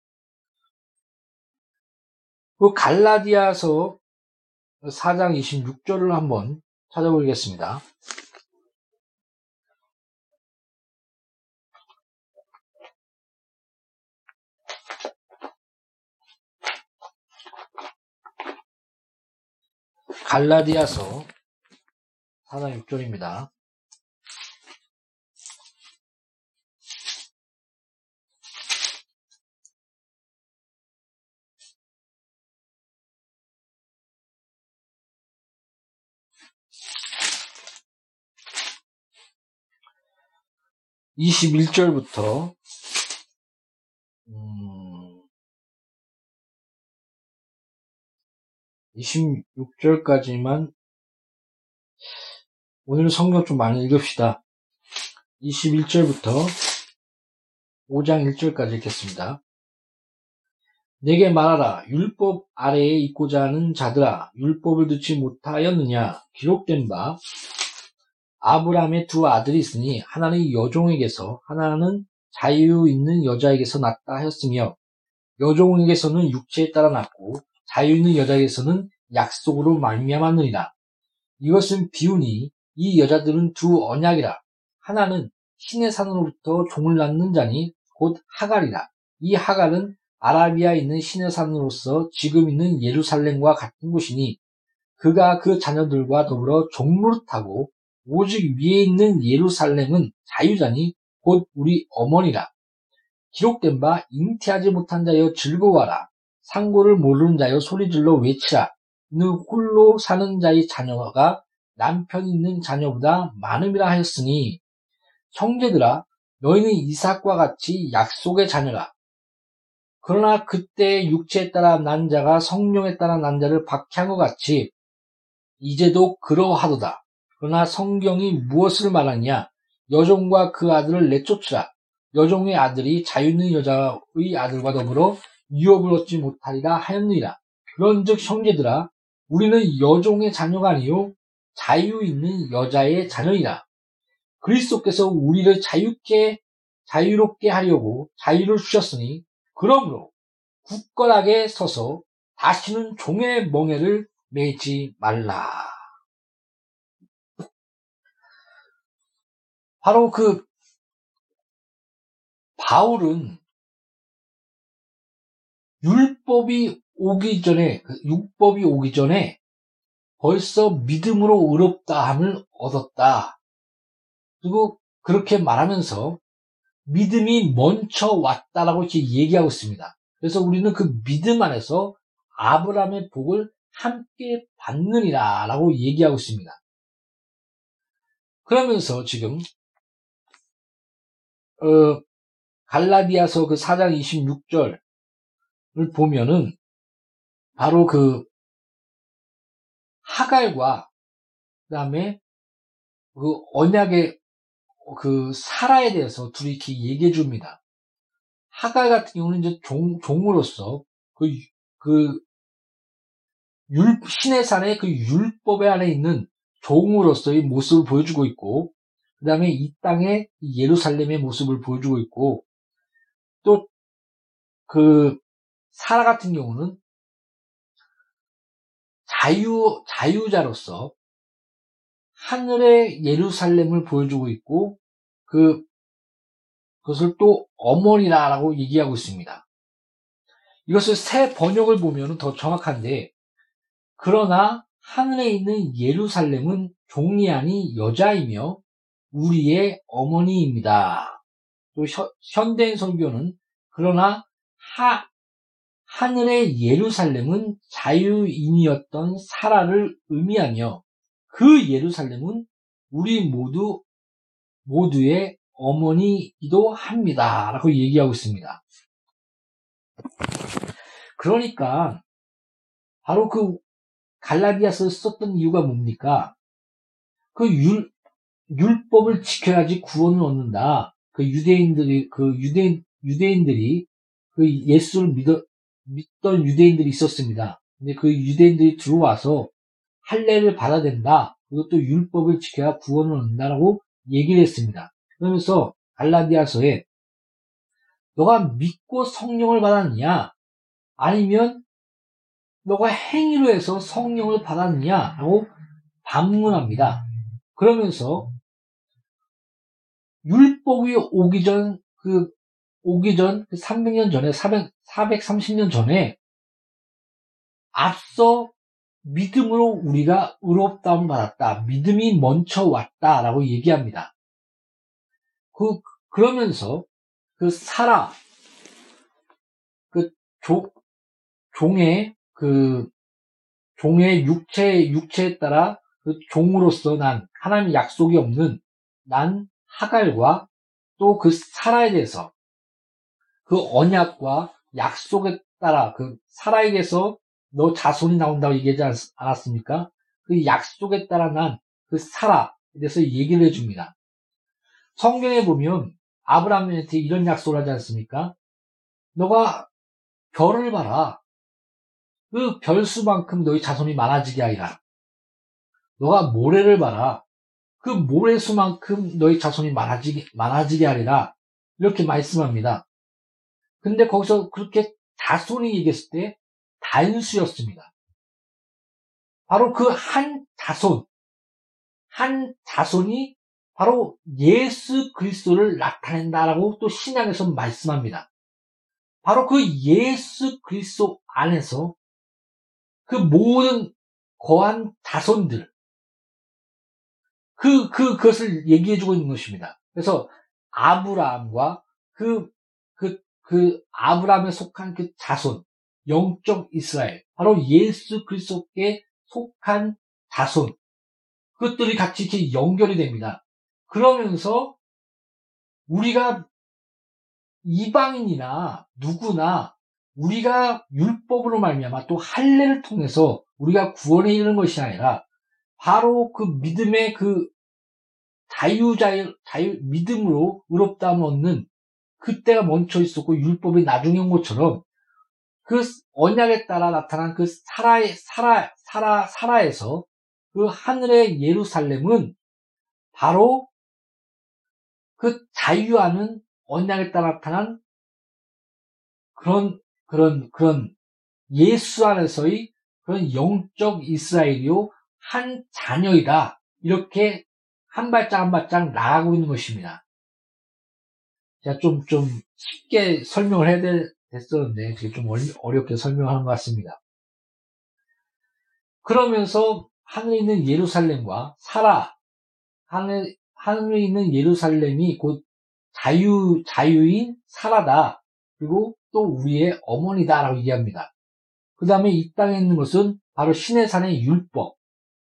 그 갈라디아서 4장 26절을 한번 찾아보겠습니다. 갈라디아서 4장 6절입니다. 21절부터 26절까지만 오늘 성경 좀 많이 읽읍시다. 21절부터 5장 1절까지 읽겠습니다. 내게 말하라. 율법 아래에 있고자 하는 자들아, 율법을 듣지 못하였느냐? 기록된 바 아브라함의 두 아들이 있으니 하나는 여종에게서 하나는 자유 있는 여자에게서 낳다 하였으며 여종에게서는 육체에 따라 낳고 자유 있는 여자에게서는 약속으로 말미암았느니라. 이것은 비유니 이 여자들은 두 언약이라. 하나는 신의 산으로부터 종을 낳는 자니 곧 하갈이라. 이 하갈은 아라비아에 있는 신의 산으로서 지금 있는 예루살렘과 같은 곳이니 그가 그 자녀들과 더불어 종노릇하고 오직 위에 있는 예루살렘은 자유자니 곧 우리 어머니라. 기록된 바 잉태하지 못한 자여 즐거워하라. 상고를 모르는 자여 소리질러 외치라. 이는 홀로 사는 자의 자녀가 남편 있는 자녀보다 많음이라 하였으니 형제들아 너희는 이삭과 같이 약속의 자녀라. 그러나 그때 육체에 따라 난 자가 성령에 따라 난 자를 박해한 것 같이 이제도 그러하도다. 그러나 성경이 무엇을 말하느냐? 여종과 그 아들을 내쫓으라. 여종의 아들이 자유 있는 여자의 아들과 더불어 유업을 얻지 못하리라 하였느니라. 그런즉 형제들아 우리는 여종의 자녀가 아니요 자유 있는 여자의 자녀이라. 그리스도께서 우리를 자유롭게 하려고 자유를 주셨으니 그러므로 굳건하게 서서 다시는 종의 멍에를 매지 말라. 바로 그 바울은 율법이 오기 전에 벌써 믿음으로 의롭다함을 얻었다. 그리고 그렇게 말하면서 믿음이 먼저 왔다라고 이렇게 얘기하고 있습니다. 그래서 우리는 그 믿음 안에서 아브라함의 복을 함께 받느니라 라고 얘기하고 있습니다. 그러면서 지금 갈라디아서 그 4장 26절을 보면은 바로 그 하갈과 그 다음에 그 언약의 그 사라에 대해서 둘이 이렇게 얘기해 줍니다. 하갈 같은 경우는 이제 종으로서 신의 산의 그 율법의 안에 있는 종으로서의 모습을 보여주고 있고, 그 다음에 이 땅의 예루살렘의 모습을 보여주고 있고, 또 그 사라 같은 경우는 자유자로서 하늘의 예루살렘을 보여주고 있고, 그것을 또 어머니라고 얘기하고 있습니다. 이것을 새 번역을 보면 더 정확한데, 그러나 하늘에 있는 예루살렘은 종이 아닌 여자이며 우리의 어머니입니다. 또 현대인 선교는 그러나 하늘의 예루살렘은 자유인이었던 사라를 의미하며 그 예루살렘은 우리 모두의 어머니이기도 합니다. 라고 얘기하고 있습니다. 그러니까 바로 그 갈라디아서를 썼던 이유가 뭡니까? 그 율법을 지켜야지 구원을 얻는다. 그 유대인들이 그 예수를 믿던 유대인들이 있었습니다. 근데 그 유대인들이 들어와서 할례를 받아야 된다. 그것도 율법을 지켜야 구원을 얻는다라고 얘기를 했습니다. 그러면서 갈라디아서에 너가 믿고 성령을 받았느냐? 아니면 너가 행위로 해서 성령을 받았느냐? 라고 반문합니다. 그러면서 율법이 오기 전 300년 전에, 430년 전에 앞서 믿음으로 우리가 의롭다함을 받았다. 믿음이 먼저 왔다라고 얘기합니다. 그러면서 그 사라, 종의 육체에 따라 그 종으로서 난 하나님의 약속이 없는 난 하갈과 또 그 사라에 대해서 그 언약과 약속에 따라 그 사라에게서 너 자손이 나온다고 얘기하지 않았습니까? 그 약속에 따라 난 그 사라에 대해서 얘기를 해줍니다. 성경에 보면 아브라함한테 이런 약속을 하지 않습니까? 너가 별을 봐라. 그 별수만큼 너희 자손이 많아지게 하리라. 너가 모래를 봐라. 그 모래수만큼 너희 자손이 많아지게 하리라. 이렇게 말씀합니다. 근데 거기서 그렇게 자손이 얘기했을 때 단수였습니다. 바로 그 한 자손이 바로 예수 그리스도를 나타낸다라고 또 신약에서 말씀합니다. 바로 그 예수 그리스도 안에서 그 모든 거한 자손들, 그것을 얘기해주고 있는 것입니다. 그래서 아브라함과 아브라함에 속한 그 자손, 영적 이스라엘, 바로 예수 그리스도께 속한 자손, 그것들이 같이 이렇게 연결이 됩니다. 그러면서 우리가 이방인이나 누구나 우리가 율법으로 말미암아 또 할례를 통해서 우리가 구원에 이르는 것이 아니라 바로 그 믿음의 그 믿음으로 의롭다함을 얻는 그때가 멈춰 있었고 율법이 나중에 온 것처럼 그 언약에 따라 나타난 그 사라에서 그 하늘의 예루살렘은 바로 그 자유하는 언약에 따라 나타난 그런 예수 안에서의 그런 영적 이스라엘이요 한 자녀이다. 이렇게 한 발짝 한 발짝 나아가고 있는 것입니다. 제가 좀 쉽게 설명을 해야 됐었는데 그게 좀 어렵게 설명하는 것 같습니다. 그러면서 하늘에 있는 예루살렘과 하늘에 있는 예루살렘이 곧 자유인 사라다. 그리고 또 우리의 어머니다라고 얘기합니다. 그 다음에 이 땅에 있는 것은 바로 신의 산의 율법.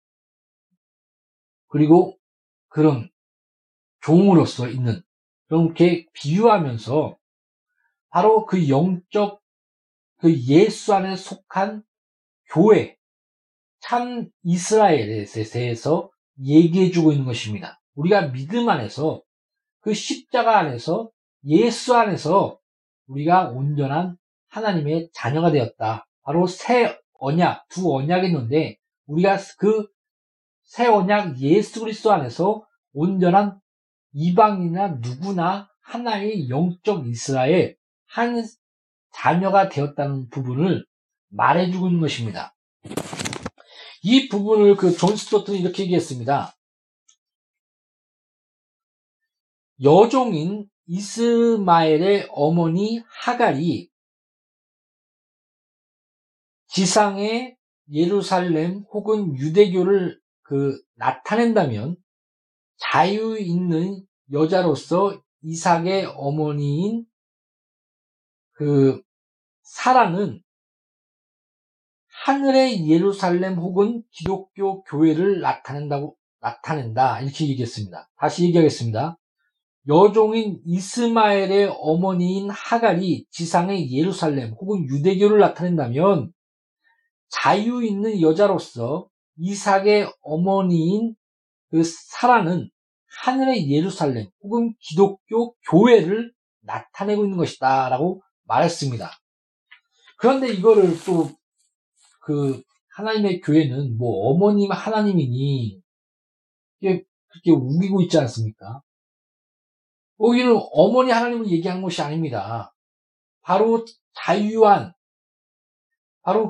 그리고 그런 종으로서 있는 그렇게 비유하면서 바로 그 영적 그 예수 안에 속한 교회, 참 이스라엘에 대해서 얘기해주고 있는 것입니다. 우리가 믿음 안에서 그 십자가 안에서 예수 안에서 우리가 온전한 하나님의 자녀가 되었다. 바로 새 언약, 두 언약이 있는데 우리가 그 새 언약 예수 그리스도 안에서 온전한 이방인이나 누구나 하나의 영적 이스라엘 한 자녀가 되었다는 부분을 말해주고 있는 것입니다. 이 부분을 그 존 스토트는 이렇게 얘기했습니다. 여종인 이스마엘의 어머니 하갈이 지상의 예루살렘 혹은 유대교를 나타낸다면 자유 있는 여자로서 이삭의 어머니인 사라는 하늘의 예루살렘 혹은 기독교 교회를 나타낸다. 이렇게 얘기했습니다. 다시 얘기하겠습니다. 여종인 이스마엘의 어머니인 하갈이 지상의 예루살렘 혹은 유대교를 나타낸다면 자유 있는 여자로서 이삭의 어머니인 사라는 하늘의 예루살렘 혹은 기독교 교회를 나타내고 있는 것이다 라고 말했습니다. 그런데 이거를 또 하나님의 교회는 뭐 어머님 하나님이니 그렇게 우기고 있지 않습니까? 여기는 어머니 하나님을 얘기한 것이 아닙니다. 바로 자유한 바로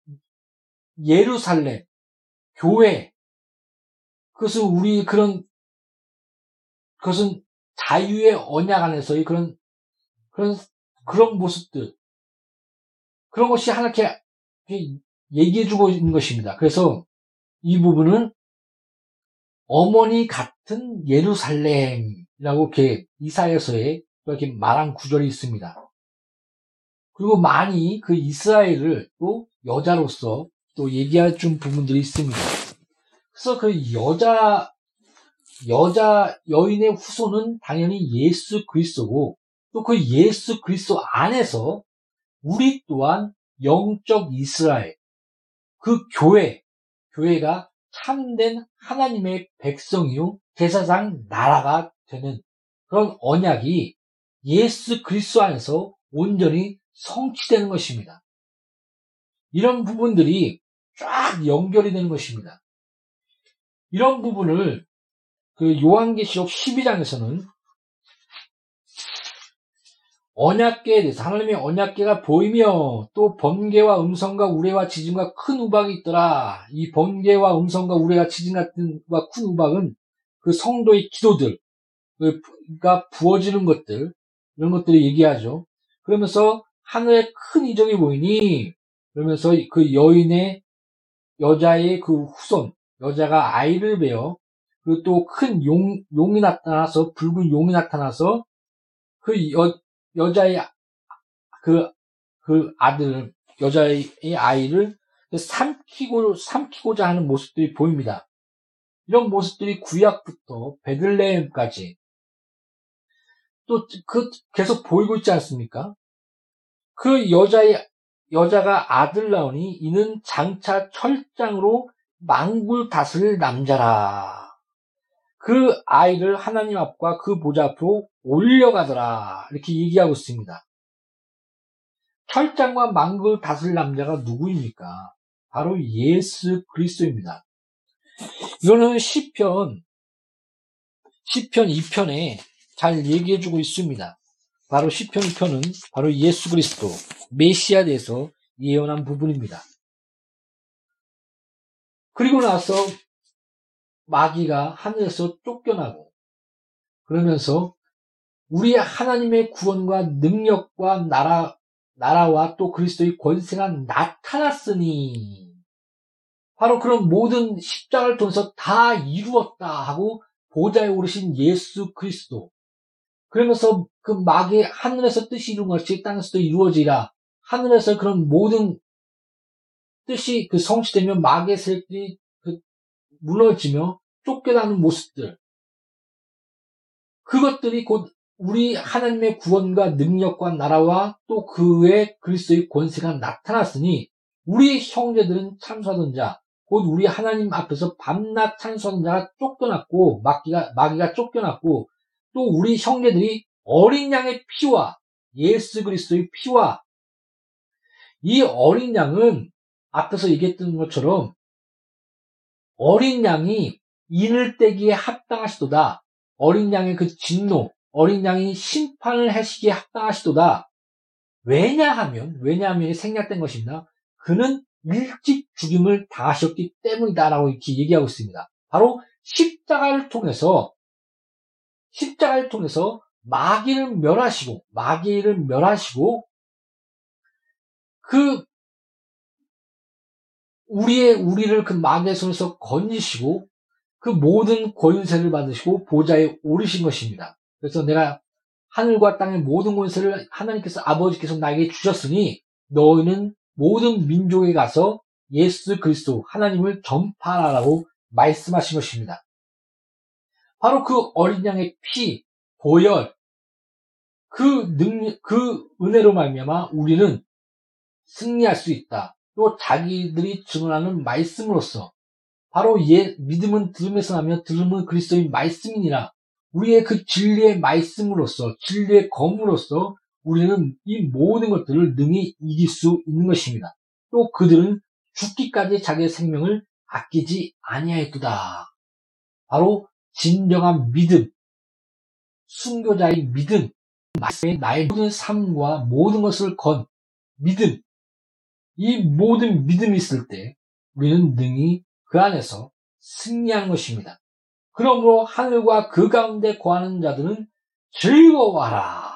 예루살렘 교회 그것은 자유의 언약 안에서의 그런 모습들 그런 것이 하나님께 얘기해주고 있는 것입니다. 그래서 이 부분은 어머니 같은 예루살렘이라고 이렇게 이사야서에 이렇게 말한 구절이 있습니다. 그리고 많이 그 이스라엘을 또 여자로서 또 얘기해 준 부분들이 있습니다. 그래서 그 여인의 후손은 당연히 예수 그리스도고, 또 그 예수 그리스도 안에서 우리 또한 영적 이스라엘, 그 교회가 참된 하나님의 백성이요, 제사장 나라가 되는 그런 언약이 예수 그리스도 안에서 온전히 성취되는 것입니다. 이런 부분들이 쫙 연결이 되는 것입니다. 이런 부분을 그 요한계시록 12장에서는 언약궤에 대해서, 하나님의 언약궤가 보이며 또 번개와 음성과 우레와 지진과 큰 우박이 있더라. 이 번개와 음성과 우레와 지진 같은 큰 우박은 그 성도의 기도들가 부어지는 것들, 이런 것들을 얘기하죠. 그러면서 하늘에 큰 이적이 보이니, 그러면서 그 여자의 그 후손, 여자가 아이를 베어, 그리고 또 큰 용이 나타나서, 붉은 용이 나타나서 그 여자의 그 아들, 여자의 아이를 삼키고자 하는 모습들이 보입니다. 이런 모습들이 구약부터 베들레헴까지 또 계속 보이고 있지 않습니까? 그 여자가 아들 낳으니 이는 장차 철장으로 만국을 다스릴 남자라. 그 아이를 하나님 앞과 그 보좌 앞으로 올려가더라. 이렇게 얘기하고 있습니다. 철장과 만국을 다스릴 남자가 누구입니까? 바로 예수 그리스도입니다. 이거는 시편 2편에 잘 얘기해주고 있습니다. 바로 시편 2편은 바로 예수 그리스도, 메시아에 대해서 예언한 부분입니다. 그리고 나서 마귀가 하늘에서 쫓겨나고, 그러면서 우리 하나님의 구원과 능력과 나라와 또 그리스도의 권세가 나타났으니, 바로 그런 모든 십자가를 통해서 다 이루었다 하고 보좌에 오르신 예수 그리스도, 그러면서 그 마귀의 하늘에서 뜻이 이룬 것이 땅에서도 이루어지라, 하늘에서 그런 모든 뜻이 성취되면 마귀의 세력들이 무너지며 쫓겨나는 모습들, 그것들이 곧 우리 하나님의 구원과 능력과 나라와 또 그의 그리스도의 권세가 나타났으니, 우리 형제들은 참수하던 자, 곧 우리 하나님 앞에서 밤낮 참수하던 자가 쫓겨났고, 마귀가 쫓겨났고, 또 우리 형제들이 어린 양의 피와 예수 그리스도의 피와, 이 어린 양은 앞에서 얘기했던 것처럼 어린 양이 인을 떼기에 합당하시도다. 어린 양의 그 진노, 어린 양이 심판을 하시기에 합당하시도다. 왜냐하면 생략된 것입니다. 그는 일찍 죽임을 당하셨기 때문이다라고 이렇게 얘기하고 있습니다. 바로 십자가를 통해서 마귀를 멸하시고 우리를 그 마귀의 손에서 건지시고 그 모든 권세를 받으시고 보좌에 오르신 것입니다. 그래서 내가 하늘과 땅의 모든 권세를 하나님께서, 아버지께서 나에게 주셨으니 너희는 모든 민족에 가서 예수 그리스도 하나님을 전파하라고 말씀하신 것입니다. 바로 그 어린 양의 피, 보혈, 그 은혜로 말미암아 우리는 승리할 수 있다. 또 자기들이 증언하는 말씀으로써, 바로 믿음은 들음에서 나며 들음은 그리스도의 말씀이니라. 우리의 그 진리의 말씀으로써, 진리의 검으로써 우리는 이 모든 것들을 능히 이길 수 있는 것입니다. 또 그들은 죽기까지 자기의 생명을 아끼지 아니하였도다. 바로 진정한 믿음, 순교자의 믿음, 말씀에 나의 모든 삶과 모든 것을 건 믿음, 이 모든 믿음이 있을 때 우리는 능히 그 안에서 승리하는 것입니다. 그러므로 하늘과 그 가운데 거하는 자들은 즐거워하라.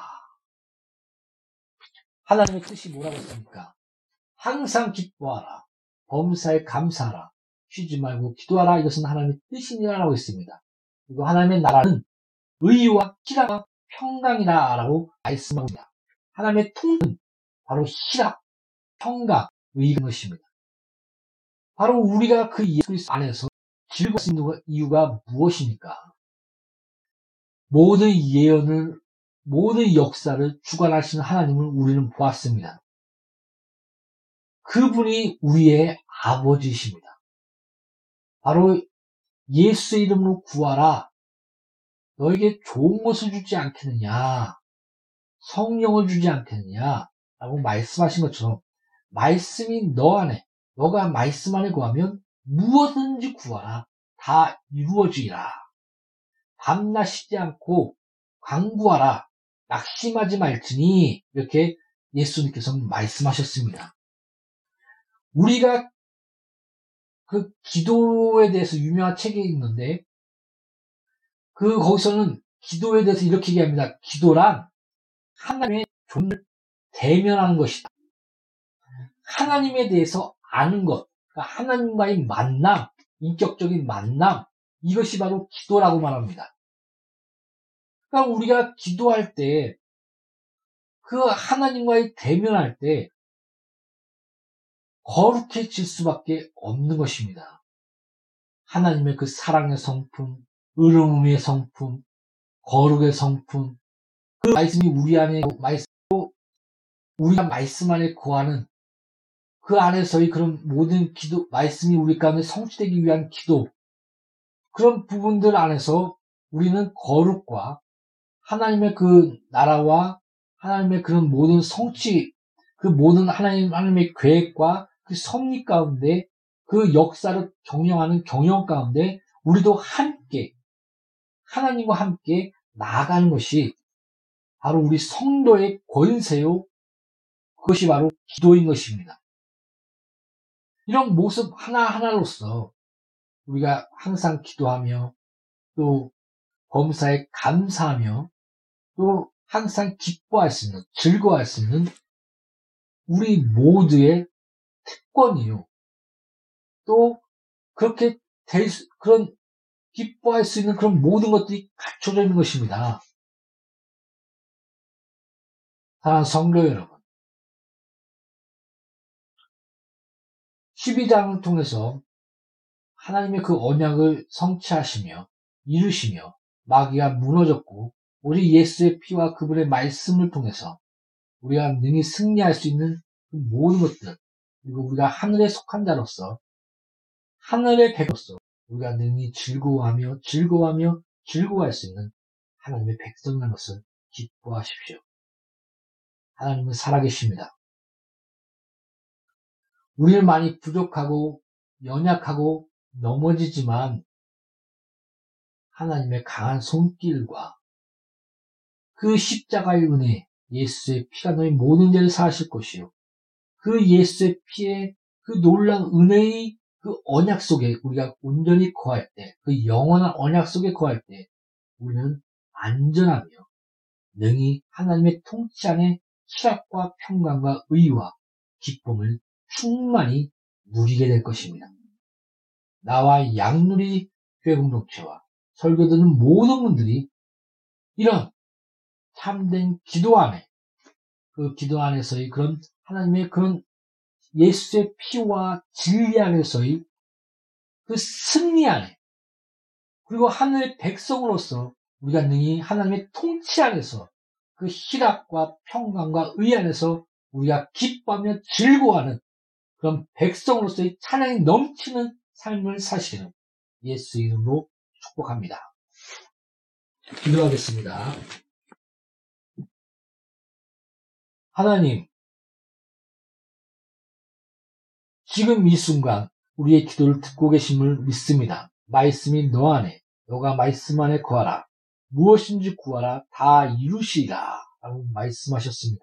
하나님의 뜻이 뭐라고 했습니까? 항상 기뻐하라. 범사에 감사하라. 쉬지 말고 기도하라. 이것은 하나님의 뜻이니라라고 했습니다. 그리고 하나님의 나라는 의와 희락과 평강이다라고 말씀합니다. 하나님의 통은 바로 희락, 평강, 의인 것입니다. 바로 우리가 그 예수 그리스도 안에서 즐거울 수 있는 이유가 무엇입니까? 모든 예언을, 모든 역사를 주관하시는 하나님을 우리는 보았습니다. 그분이 우리의 아버지이십니다. 바로 예수의 이름으로 구하라. 너에게 좋은 것을 주지 않겠느냐. 성령을 주지 않겠느냐. 라고 말씀하신 것처럼 말씀이 너 안에, 너가 말씀 안에 구하면 무엇든지 구하라. 다 이루어지리라. 밤낮 쉬지 않고 간구하라. 낙심하지 말지니. 이렇게 예수님께서 말씀하셨습니다. 우리가 그 기도에 대해서 유명한 책이 있는데 거기서는 기도에 대해서 이렇게 얘기합니다. 기도란 하나님의 존재를 대면하는 것이다. 하나님에 대해서 아는 것, 그러니까 하나님과의 만남, 인격적인 만남, 이것이 바로 기도라고 말합니다. 그러니까 우리가 기도할 때, 그 하나님과의 대면할 때 거룩해질 수밖에 없는 것입니다. 하나님의 그 사랑의 성품, 의로움의 성품, 거룩의 성품, 그 말씀이 우리 안에 말씀으로 우리가 말씀 안에 거하는 그 안에서의 그런 모든 기도, 말씀이 우리 가운데 성취되기 위한 기도, 그런 부분들 안에서 우리는 거룩과 하나님의 그 나라와 하나님의 그런 모든 성취, 그 모든 하나님의 계획과 그 섭리 가운데 그 역사를 경영하는 경영 가운데 우리도 함께 하나님과 함께 나아가는 것이 바로 우리 성도의 권세요. 그것이 바로 기도인 것입니다. 이런 모습 하나하나로서 우리가 항상 기도하며 또 범사에 감사하며 또 항상 기뻐할 수 있는, 즐거워할 수 있는 우리 모두의 특권이요. 또 그렇게 그런 기뻐할 수 있는 그런 모든 것들이 갖춰져 있는 것입니다. 사랑하는 성도 여러분, 12장을 통해서 하나님의 그 언약을 성취하시며 이루시며 마귀가 무너졌고 우리 예수의 피와 그분의 말씀을 통해서 우리가 능히 승리할 수 있는 그 모든 것들, 그리고 우리가 하늘에 속한 자로서 하늘의 백으로서 우리가 능히 즐거워할 수 있는 하나님의 백성이라는 것을 기뻐하십시오. 하나님은 살아계십니다. 우리는 많이 부족하고 연약하고 넘어지지만 하나님의 강한 손길과 그 십자가의 은혜, 예수의 피가 너희 모든 죄를 사하실 것이요. 그 예수의 피의 그 놀라운 은혜의 그 언약 속에 우리가 온전히 거할 때, 그 영원한 언약 속에 거할 때 우리는 안전하며 능히 하나님의 통치 안에 희락과 평강과 의와 기쁨을 충만히 누리게 될 것입니다. 나와 양누리 교회 공동체와 설교 듣는 모든 분들이 이런 참된 기도 안에, 그 기도 안에서의 그런 하나님의 그런 예수의 피와 진리 안에서의 그 승리 안에, 그리고 하늘의 백성으로서 우리가 능히 하나님의 통치 안에서 그 희락과 평강과 의 안에서 우리가 기뻐하며 즐거워하는 그런 백성으로서의 찬양이 넘치는 삶을 사시는 예수 이름으로 축복합니다. 기도하겠습니다. 하나님, 지금 이 순간 우리의 기도를 듣고 계심을 믿습니다. 말씀이 너 안에, 너가 말씀 안에 구하라. 무엇인지 구하라. 다 이루시리라. 라고 말씀하셨습니다.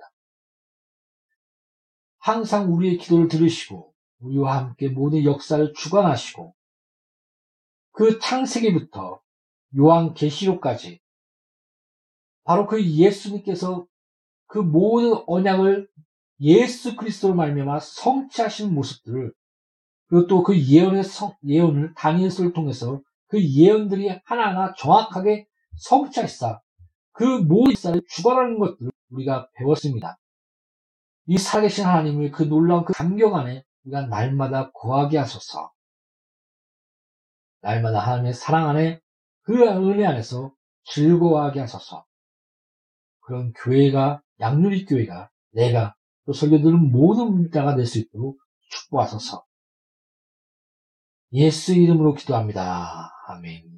항상 우리의 기도를 들으시고 우리와 함께 모든 역사를 주관하시고 그 창세기부터 요한계시록까지 바로 그 예수님께서 그 모든 언약을 예수 그리스도로 말미암아 성취하시는 모습들을, 그리고 또 그 예언을 다니엘서를 통해서 그 예언들이 하나하나 정확하게 성취하시사 그 모든 역사를 주관하는 것들을 우리가 배웠습니다. 이 살아계신 하나님의 그 놀라운 그 감격 안에 우리가 날마다 거하게 하소서. 날마다 하나님의 사랑 안에, 그 은혜 안에서 즐거워하게 하소서. 그런 교회가, 양누리 교회가, 내가 또 설교들은 모든 자가 될 수 있도록 축복하소서. 예수 이름으로 기도합니다. 아멘.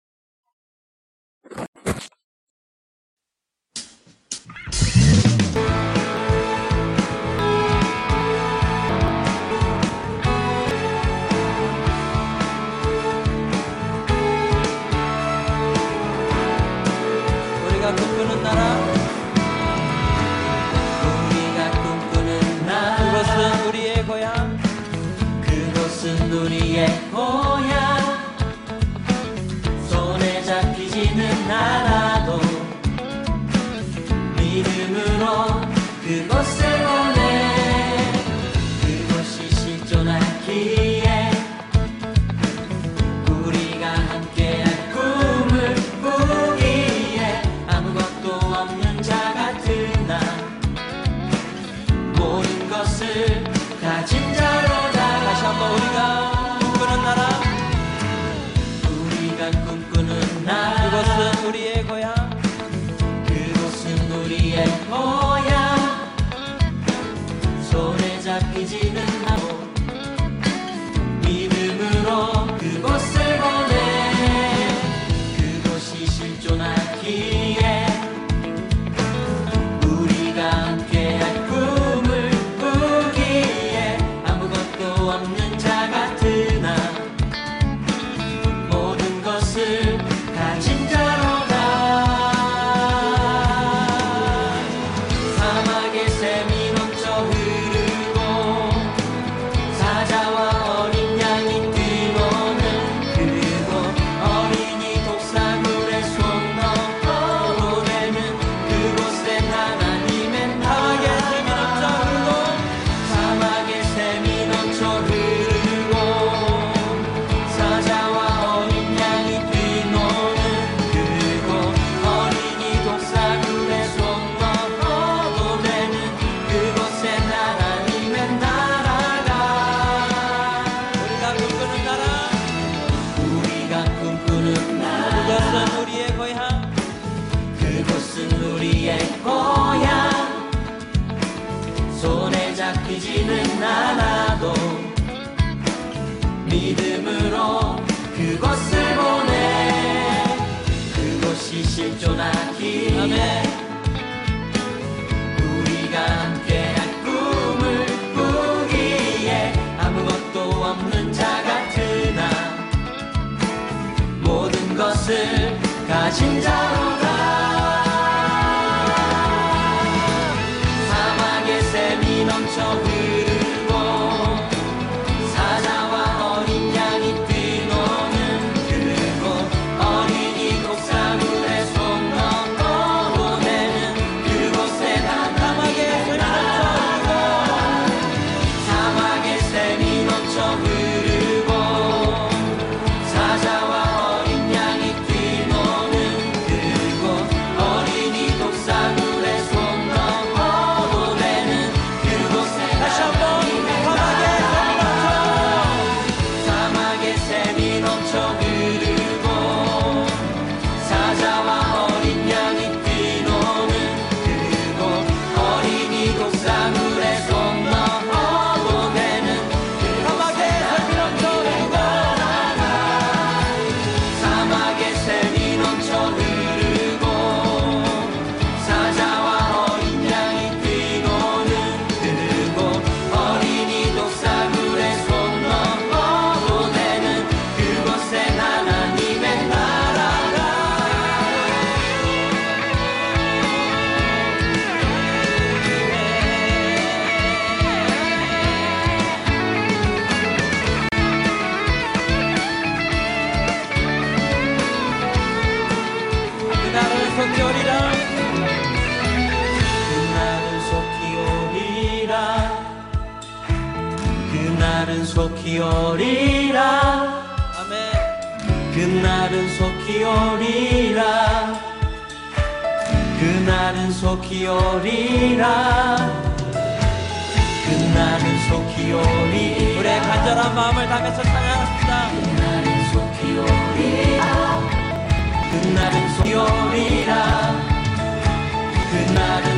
우리가 꿈꾸는 나라, 우리가 꿈꾸는 나라, 그것은 우리의 고향, 그곳은 우리의 고향. 손에 잡히지는 않아도 믿음으로 그곳을 보내. 그곳이 실존하기에 우리가 함께할 꿈을 꾸기에 아무것도 없는 자 같은 나, 모든 것을 가진 자로다. 다시 한번 우리가 꿈꾸는 나라, 우리가 꿈꾸는 나라, 그것은 우리의 고향, 그곳은 우리의 고향. 손에 잡히지는 않고 믿음으로 그곳을 보내. 그곳이 실존하기에 우리가 함께할 꿈을 꾸기에 아무것도 없는 자 같은 나, 모든 것을 가진 자로다. 사막의 샘이 넘쳐 흐르고 사자와 어린 양이 뛰노는 그곳, 어린이 독사물에 손 넣고 되는 그곳엔 하나님의 나라. 사막의 샘이 넘쳐 흐르고 사자와 어린 양이 뛰노는 그곳, 어린이 독사물에 손 넣고 되는 그곳엔 하나님의 나라가. 우리가 꿈꾸는 나라, 우리가 꿈꾸는 나라, 그것은 우리의 고향, 그곳은 우리의 고향. 손에 잡히지는 않아도 믿음으로 그곳을 보내. 그곳이 실존하기에 아멘. 우리가 함께할 꿈을 꾸기에 아무것도 없는 자 같은 나, 모든 것을 가진 자로다. 사막의 샘이 넘쳐 흐르고 사자와 어린 양이 뛰노는 그곳, 어린이 독사물에 손 넣고 보내는 그곳에 하나님의 나라. 사막의 샘이 넘쳐 흐르고 사자와 어린 양이 뛰노는 그곳, 어린이 독사물에 손 넣고 보내는 그곳에 다시 한번 사막의 샘이 넘쳐 흐르고 사자와 어린 양이 뛰노는 그곳, 어린이 독사물에 손 넣어 보내는 사막의 샘이 넘쳐 흐르고 사막의 샘이 넘쳐 흐르고 사자와 어린 양이 뛰노는 그곳, 어린이 독사물에 손 넣어 보내는 그곳엔 하나님의 나라가. 그날은 속히 오리라, 그날은 속히 오리라. 그날은 속히 오리라. 아멘. 그날은 속히 오리라. 그날은 속히 오리라. 그날은 속히 오리라. 우리의 간절한 마음을 담아서 찬양합시다. 그날은 속히 오리라. 그날은 속히 오리라 그날은